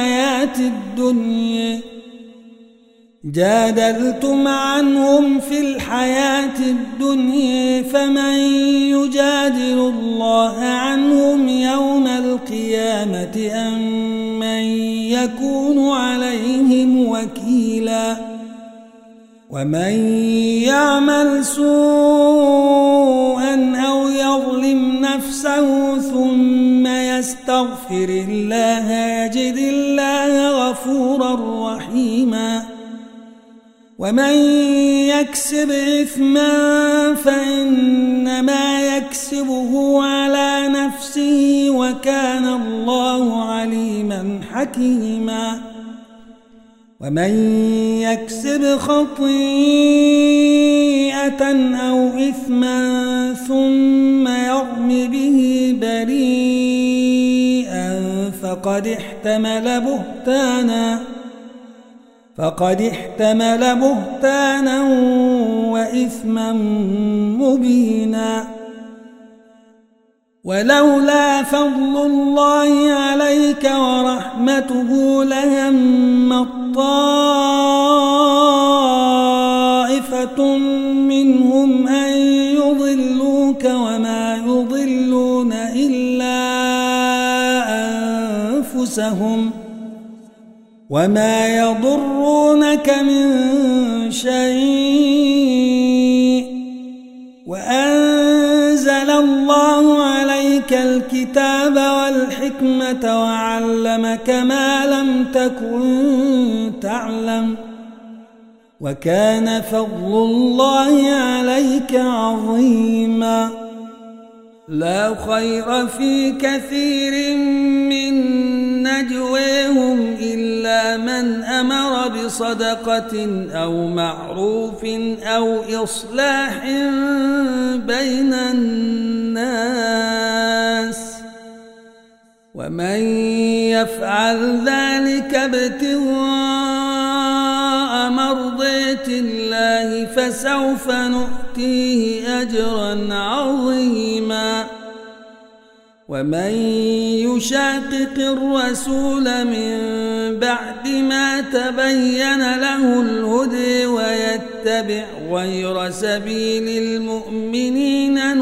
الحياة الدنيا فمن يجادل الله عنهم يوم القيامة أم من يكون عليهم وكيلا ومن يعمل سوءا أو يظلم نفسه ثم يستغفر الله يجد الله غفورا رحيما ومن يكسب إثما فإنما يكسبه على نفسه وكان الله عليما حكيما ومن يكسب خطيئة أو إثما ثم يرم به بريئا فقد احتمل بهتانا وإثما مبينا ولولا فضل الله عليك ورحمته لهم طائفة منهم أن يضلوك وما يضلون إلا أنفسهم وما يضرونك من شيء وأنزل الله عليك الكتاب والحكمة وعلمك ما لم تكن تعلم وكان فضل الله عليك عظيما لا خير في كثير من نجواهم إلا من أمر بصدقة أو معروف أو إصلاح بين الناس ومن يفعل ذلك ابتغاء مرضات الله فسوف نؤتيه أجرا عظيما ومن يشاقق الرسول من بعد ما تبين له الهدى ويتبع غير سبيل المؤمنين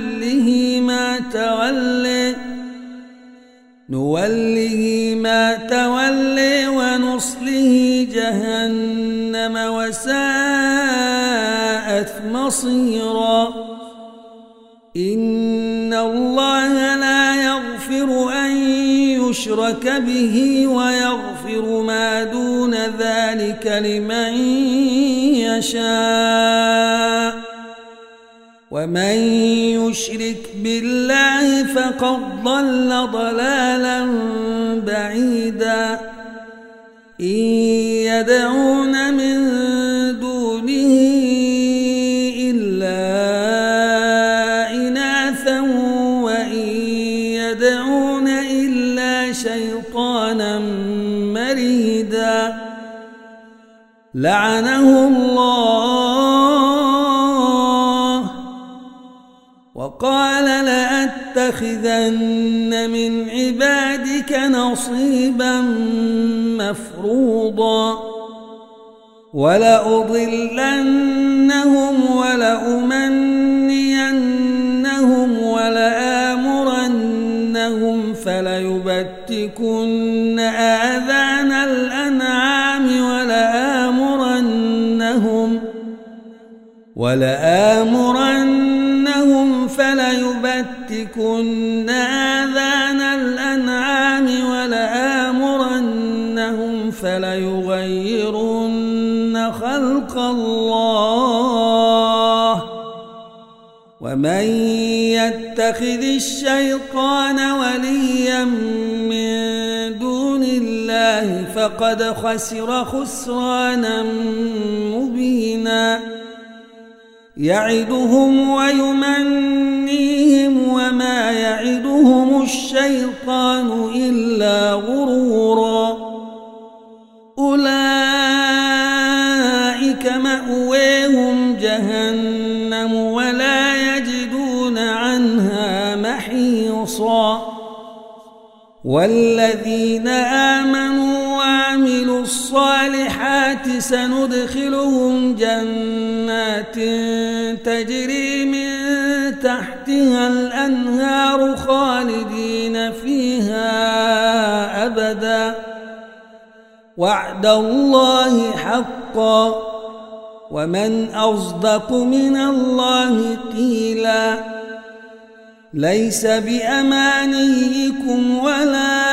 نوله ما تولي ونصله جهنم وساءت مصيرا إن الله لا يغفر أن يشرك به ويغفر ما دون ذلك لمن يشاء ومن يشرك بالله فقد ضل ضلالا بعيدا إن يدعون من دونه إلا إناثا وإن يدعون إلا شيطانا مريدا لعنه الله وقال لأتخذن من عبادك نصيبا مفروضا ولأضلنهم ولأمنينهم ولآمرنهم فليبتكن آذان الأنعام ولآمرنهم فليبتكن آذان الأنعام ولآمرنهم فليغيرن خلق الله ومن يتخذ الشيطان وليا من دون الله فقد خسر خسرانا مبينا يعدهم ويمنيهم وما يعدهم الشيطان إلا غرورا أولئك مأويهم جهنم ولا يجدون عنها محيصا والذين آمنوا وعملوا الصالحات سندخلهم جنات تجري من تحتها الأنهار خالدين فيها أبدا وعد الله حقا ومن أصدق من الله قيلا ليس بأمانيكم ولا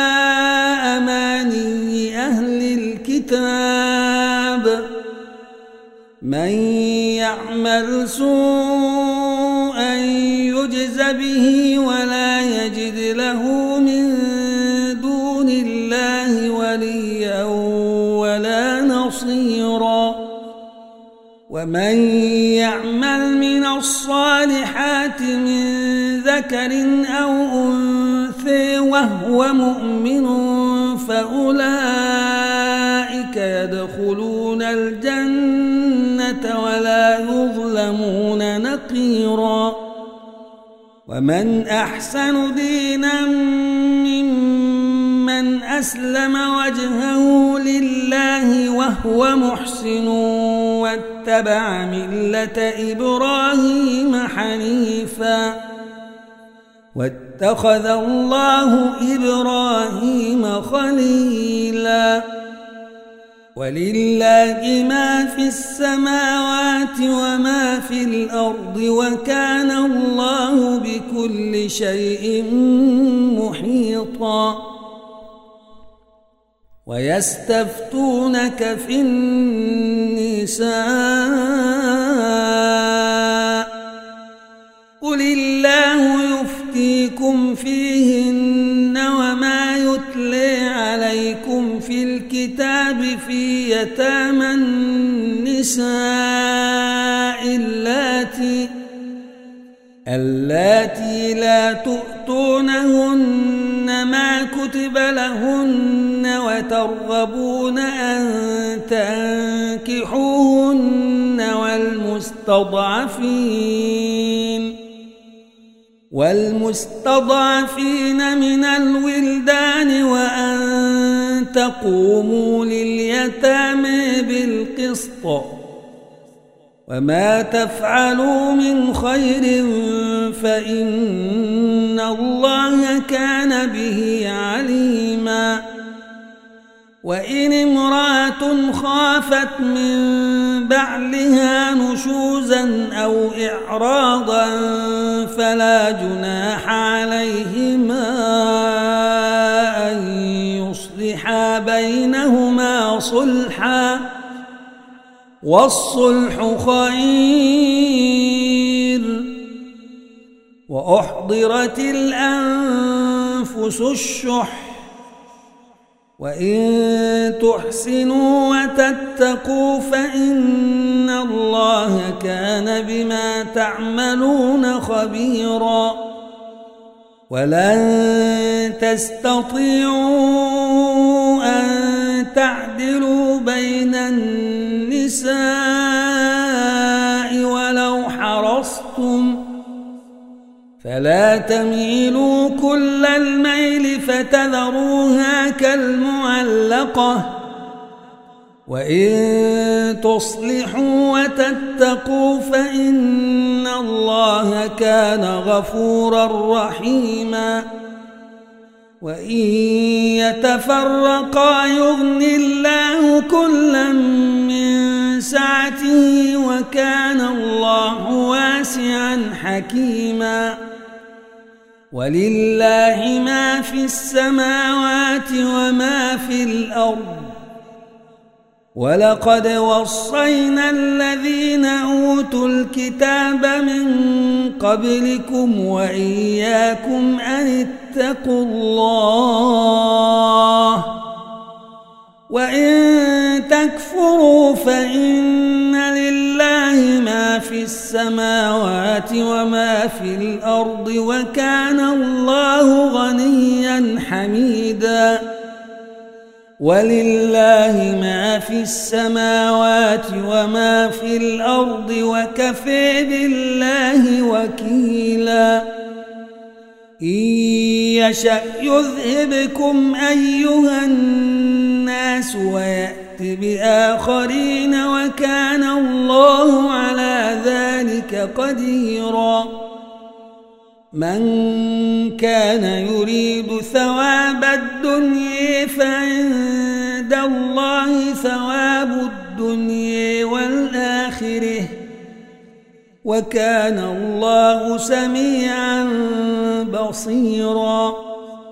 أماني أهل الكتاب من يعمل سوءا يجز به ولا يجد له من دون الله وليا ولا نصيرا ومن يعمل من الصالحات من ذكر أو أنثى وهو مؤمن فأولئك يدخلون الجنة ولا يظلمون نقيرا ومن أحسن دينا ممن أسلم وجهه لله وهو محسن واتبع ملة إبراهيم حنيفا واتخذ الله إبراهيم خليلا ولله ما في السماوات وما في الأرض وكان الله بكل شيء محيطا ويستفتونك في النساء قل الله يفتيكم فيهن وما يتلي عليكم في الكتاب في يتامى النساء اللاتي لا تؤتونهن ما كتب لهن وترغبون أن تنكحوهن والمستضعفين من الولدان وأن تقوموا لليتامى بالقسط وما تفعلوا من خير فإن الله كان به عليما وإن امرأة خافت من بعلها نشوزا أو إعراضا فلا جناح عليهما أن يصلحا بينهما صلحا والصلح خير وأحضرت الأنفس الشح وإن تحسنوا وتتقوا فإن الله كان بما تعملون خبيرا ولن تستطيعوا أن تعدلوا بين النساء ولو حرصتم فلا تميلوا كل الميل فتذروها كالمعلقة وإن تصلحوا وتتقوا فإن الله كان غفورا رحيما وإن يتفرقا يغن الله كلا من سعته وكان الله واسعا حكيما ولله ما في السماوات وما في الأرض ولقد وصينا الذين أوتوا الكتاب من قبلكم وإياكم أن اتقوا الله وإن تكفروا فإن لله ما في السماوات وما في الأرض وكان الله غنيا حميدا ولله ما في السماوات وما في الأرض وكفى بالله وكيلا إن يشأ يذهبكم أيها الناس ويأت بآخرين وكان الله على ذلك قديرا من كان يريد ثواب الدنيا فعند الله ثواب الدنيا والآخرة وكان الله سميعا بصيرا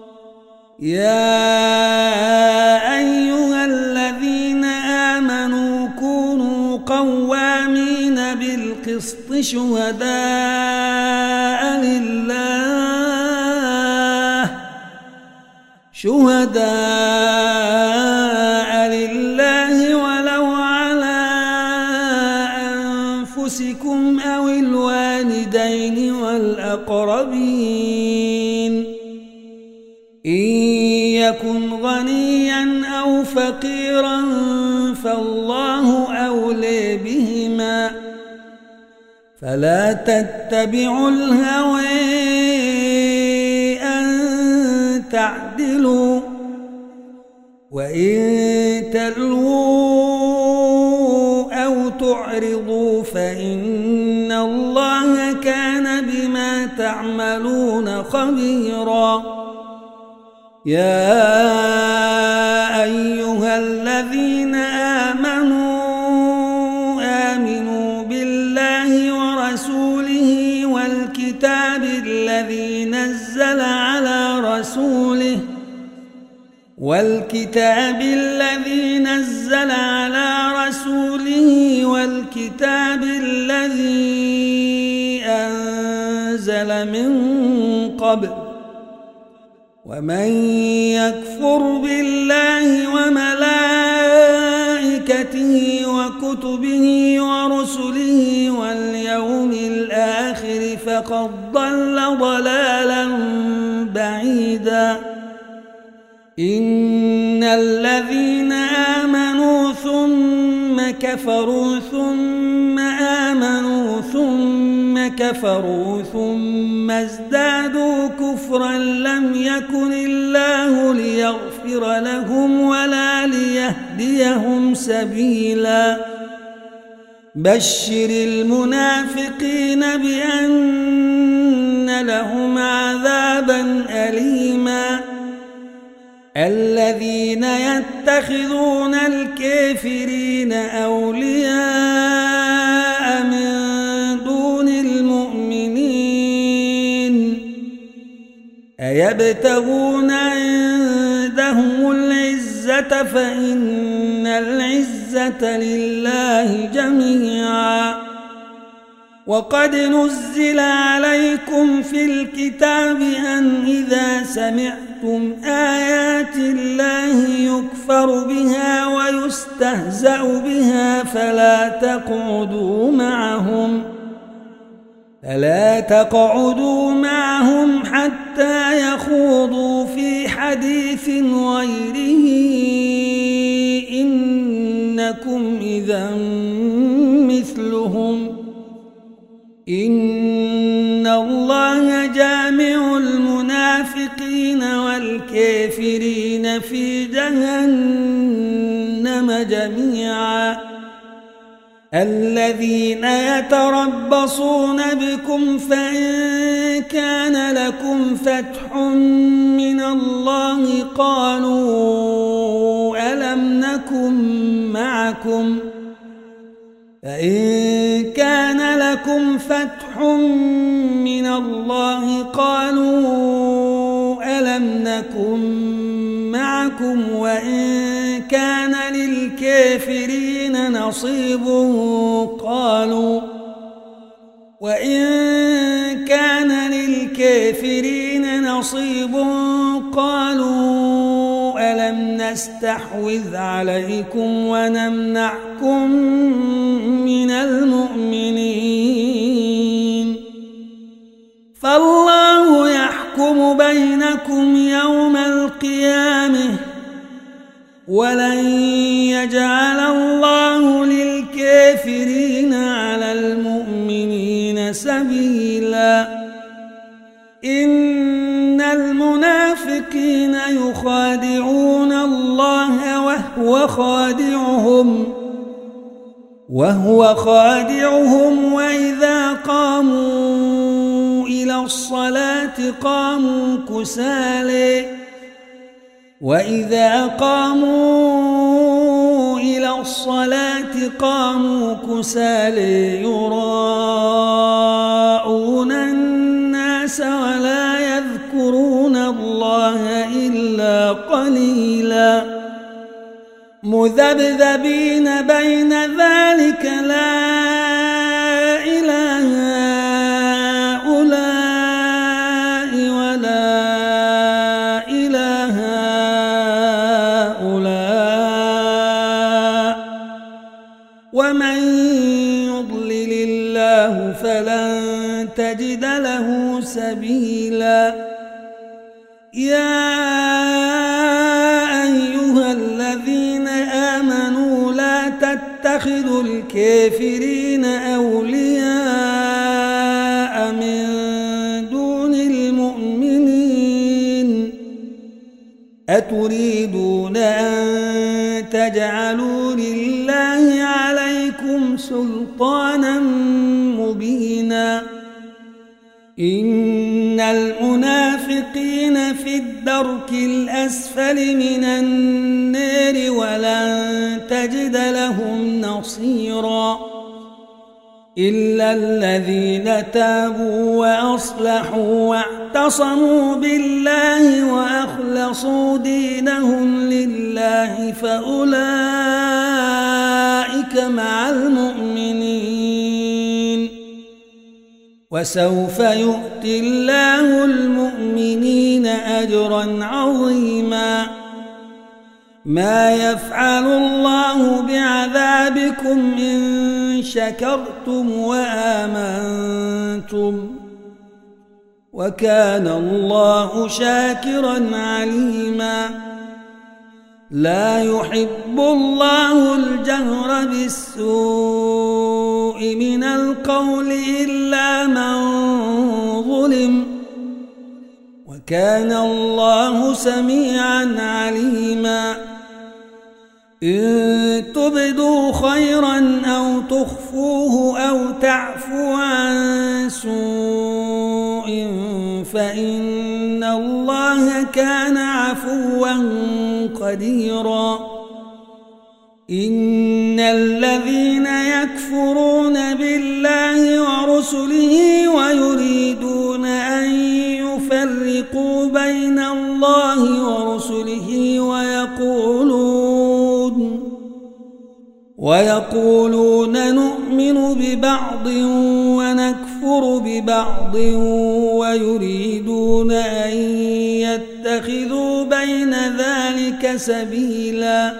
يا أيها الذين آمنوا كونوا قوامين بالقسط شهداء لله ولو على أنفسكم أو الوالدين والأقربين إن يكن غنيا أو فقيرا فالله أولى بهما فلا تتبعوا الهوى أن تعدلوا وإن تلووا أو تعرضوا فإن الله كان بما تعملون خبيرا يا أيها الذين آمنوا بالله ورسوله والكتاب الذي نزل على رسوله والكتاب الذي أنزل من قبل ومن يكفر بالله وملائكته وكتبه ورسله واليوم الآخر فقد ضل ضلالا بعيدا إن الذين آمنوا ثم كفروا ثم آمنوا ثم كفروا ثم ازدادوا كفرا لم يكن الله ليغفر لهم ولا ليهديهم سبيلا بشر المنافقين بأن لهم عذابا أليما الذين يتخذون الكافرين أولياء من دون المؤمنين أيبتغون عندهم العزة فإن العزة لله جميعا وقد نزل عليكم في الكتاب أن إذا سمعتم آيات الله يكفر بها ويستهزأ بها فلا تقعدوا معهم حتى يخوضوا في حديث غيره إنكم إذا مثلهم إن الله جعل الكافرين في جهنم جميعا الذين يتربصون بكم فإن كان لكم فتح من الله قالوا ألم نكن معكم وإن كان للكافرين نصيب قالوا ألم نستحوذ عليكم ونمنعكم من المؤمنين فالله يحكم بينكم يوم القيامة ولن يجعل الله للكافرين على المؤمنين سبيلا إن المنافقين يخادعون الله وهو خادعهم وإذا قاموا إلى الصلاة قاموا كسالى يراءون الناس ولا يذكرون الله إلا قليلا مذبذبين بين ذلك لا إله هؤلاء ولا إله هؤلاء ومن يضلل الله فلن تجد له سبيلا يا أيها الذين آمنوا لا تتخذوا الكافرين أولياء من دون المؤمنين أتريدون أن تجعلوا لله عليكم سلطانا مبينا إن المنافقين في الدرك الأسفل من النار ولن تجد لهم نصيرا إلا الذين تابوا وأصلحوا واعتصموا بالله وأخلصوا دينهم لله فأولئك مع المؤمنين وسوف يؤتي الله المؤمنين أجرا عظيما ما يفعل الله بعذابكم إن شكرتم وآمنتم وكان الله شاكرا عليما لا يحب الله الجهر بالسوء من القول إلا من ظلم وكان الله سميعا عليما إن تبدوا خيرا أو تخفوه أو تعفو عن سوء فإن الله كان عفوا قديرا إن الذين يكفرون بالله ورسله ويريدون أن يفرقوا بين الله ورسله ويقولون نؤمن ببعض ونكفر ببعض ويريدون أن يتخذوا بين ذلك سبيلا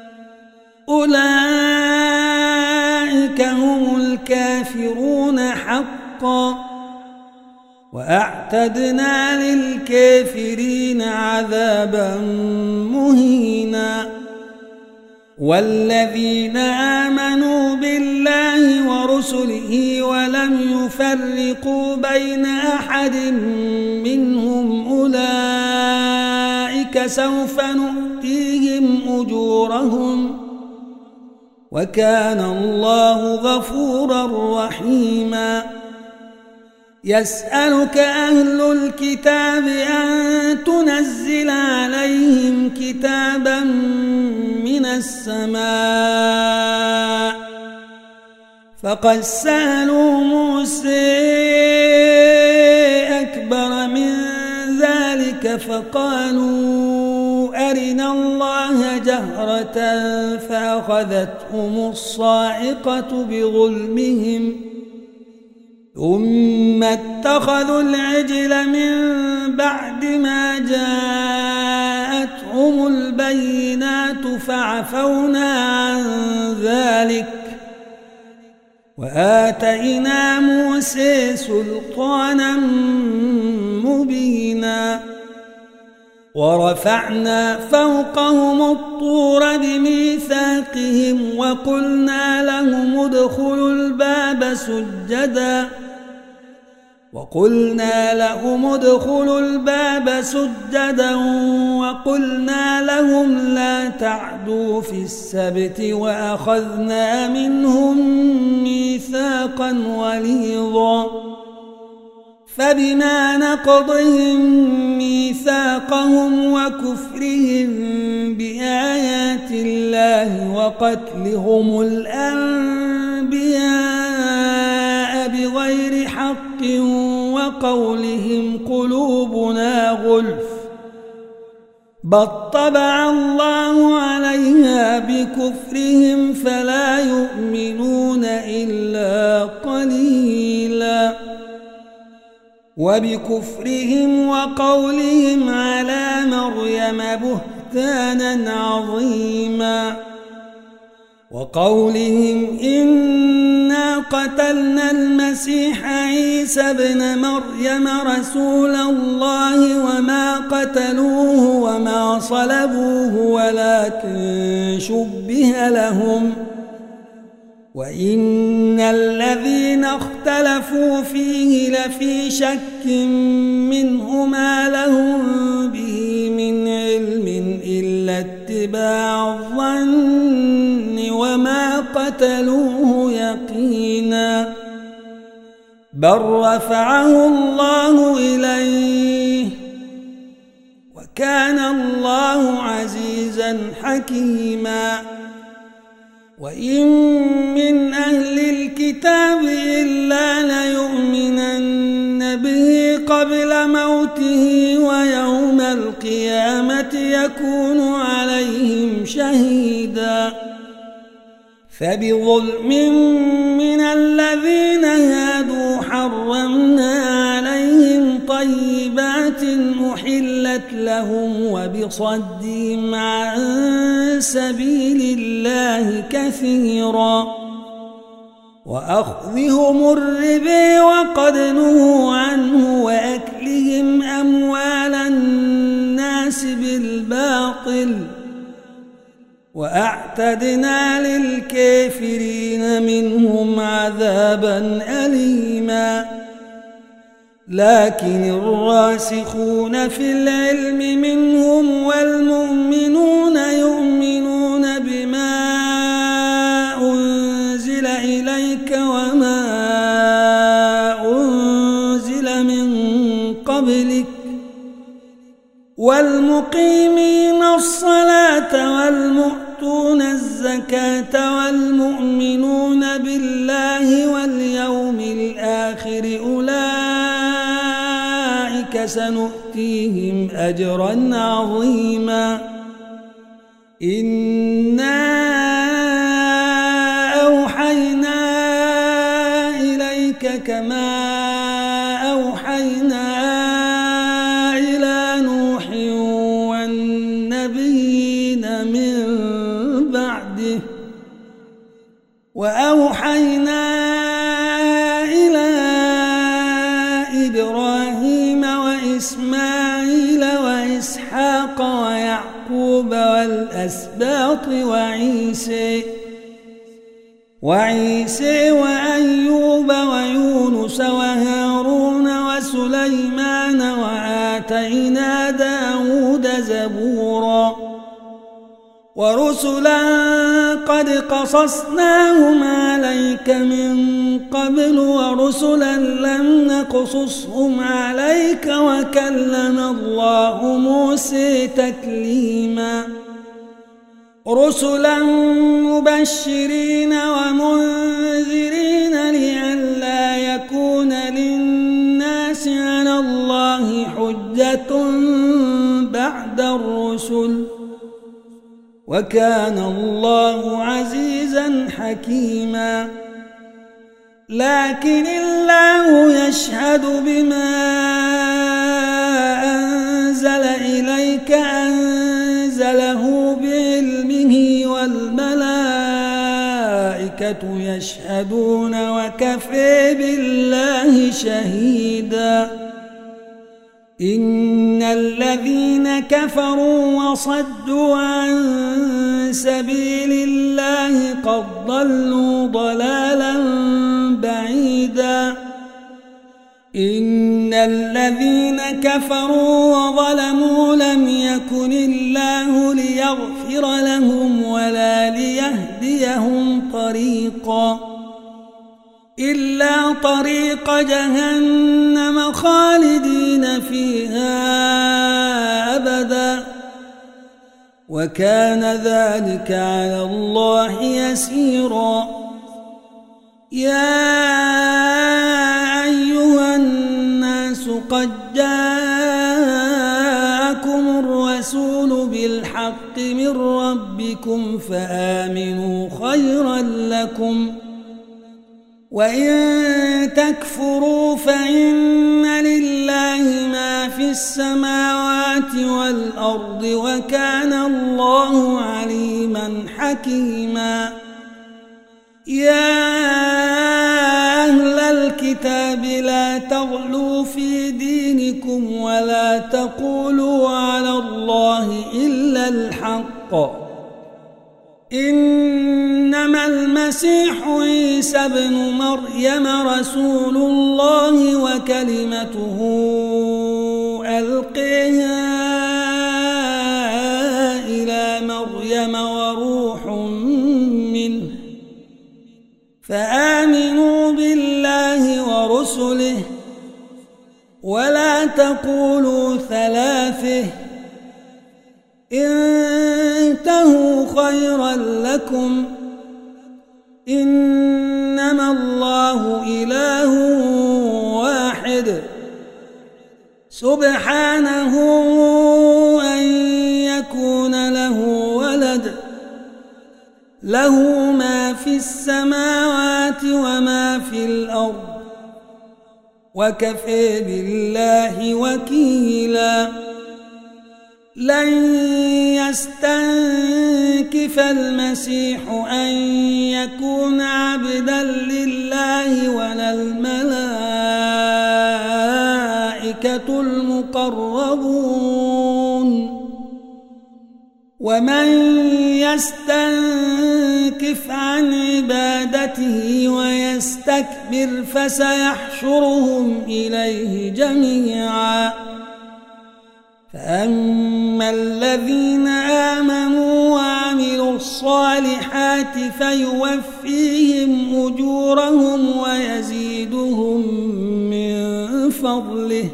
أولئك هم الكافرون حقا وأعتدنا للكافرين عذابا مهينا والذين آمنوا بالله ورسله ولم يفرقوا بين أحد منهم أولئك تلك سوف نؤتيهم أجورهم وكان الله غفورا رحيما يسألك أهل الكتاب أن تنزل عليهم كتابا من السماء فقد سألوا موسى أكبر من ذلك فقالوا أرنا الله جهرة فأخذتهم الصاعقة بظلمهم ثم اتخذوا العجل من بعد ما جاءتهم البينات فعفونا عن ذلك وآتينا موسى سلطانا مبينا ورفعنا فوقهم الطور بميثاقهم وقلنا لهم ادخلوا الباب سجدا وقلنا لهم لا تعدوا في السبت وأخذنا منهم ميثاقا غليظا فبما نقضهم ميثاقهم وكفرهم بآيات الله وقتلهم الأنبياء بغير حق وقولهم قلوبنا غلف بل طبع الله عليها بكفرهم فلا يؤمنون إلا قليلا وبكفرهم وقولهم على مريم بهتانا عظيما وقولهم إنا قتلنا المسيح عيسى ابن مريم رسول الله وما قتلوه وما صلبوه ولكن شبه لهم وإن الذين اختلفوا فيه لفي شك منه ما لهم به من علم إلا اتباع الظن وما قتلوه يقينا بل رفعه الله إليه وكان الله عزيزا حكيما وإن من أهل الكتاب إلا ليؤمنن به قبل موته ويوم القيامة يكون عليهم شهيدا فبظلم من الذين هادوا حرمنا عليهم طيبات أحلت لهم وبصدهم عن سبيل الله كثيرا وأخذهم الربا وقد نهوا عنه وأكلهم أموال الناس بالباطل وأعتدنا للكافرين منهم عذابا أليما لكن الراسخون في العلم منهم والمؤمنون يؤمنون بما أنزل إليك وما أنزل من قبلك والمقيمين الصلاة والمؤتون الزكاة والمؤمنون بالله واليوم الآخر أولئك سنؤتيهم أجرا عظيما إنا أوحينا إليك كما أوحينا إلى نوح والنبيين من بعده وأوحينا إلى إبراهيم وإسماعيل وإسحاق ويعقوب والأسباط وعيسى وأيوب ويونس وهارون وسليمان وآتينا داود زبورا ورسلا قد قصصناهم عليك من قبل ورسلا لم نقصصهم عليك وكلم الله موسى تكليما رسلا مبشرين ومنذرين لئلا يكون للناس على الله حجة بعد الرسل وكان الله عزيزا حكيما لكن الله يشهد بما أنزل إليك أنزله بعلمه والملائكة يشهدون وكفى بالله شهيدا إن الذين كفروا وصدوا عن سبيل الله قد ضلوا ضلالا بعيدا إن الذين كفروا وظلموا لم يكن الله ليغفر لهم ولا ليهديهم طريقا إلا طريق جهنم خالدين فيها أبدا وكان ذلك على الله يسيرا يا أيها الناس قد جاءكم الرسول بالحق من ربكم فآمنوا خيرا لكم وإن تكفروا فإن لله ما في السماوات والأرض وكان الله عليما حكيما يا أهل الكتاب لا تغلوا في دينكم ولا تقولوا على الله إلا الحق إنما المسيح عيسى ابن مريم رسول الله وكلمته ألقيها إلى مريم وروح منه فآمنوا بالله ورسله ولا تقولوا ثلاثة انتهوا خيرا لكم إنما الله إله واحد سبحانه أن يكون له ولد له ما في السماوات وما في الأرض وكفى بالله وكيلا لن يستنكف المسيح أن يكون عبدا لله ولا الملائكة المقربون ومن يستنكف عن عبادته ويستكبر فسيحشرهم إليه جميعا فأما الذين آمنوا وعملوا الصالحات فيوفيهم أجورهم ويزيدهم من فضله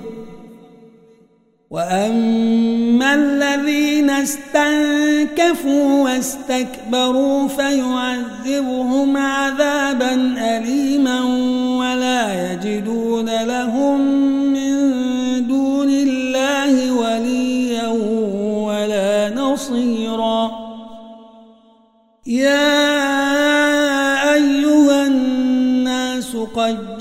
وأما الذين استنكفوا واستكبروا فيعذبهم عذابا أليما ولا يجدون لهم من دون الله وليا ولا نصيرا يا أيها الناس قد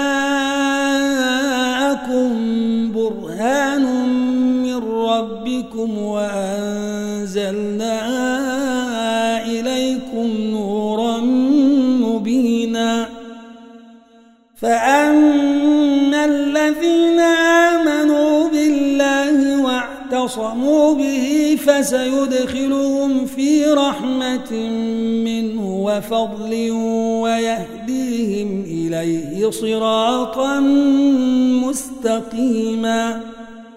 جاءكم برهان من ربكم وأنزلنا إليكم نورا مبينا فأما الذين آمنوا بالله واعتصموا به فسيدخلهم في رحمة منه وفضل ويهديهم إليه صراطا مستقيما مستقيما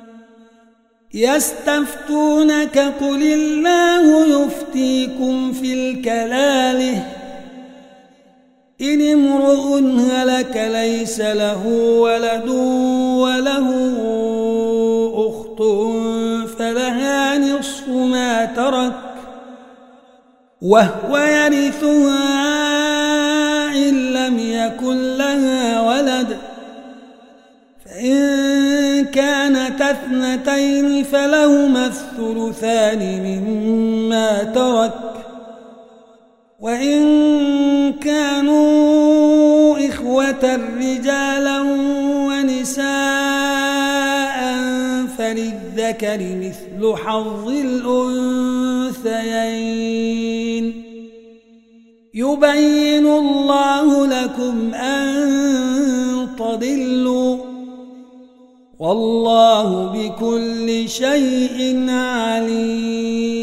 يستفتونك قل الله يفتيكم في الكلالة إن امرؤ هلك ليس له ولد وله أخت فلها نصف ما ترك وهو يرثها إن لم يكن لها ولد فإن كانت اثنتين فلهما الثلثان مما ترك وإن كانوا إخوة رجالا ونساء فللذكر مثل حظ الأنثيين يبين الله لكم أن تضلوا والله بكل شيء عليم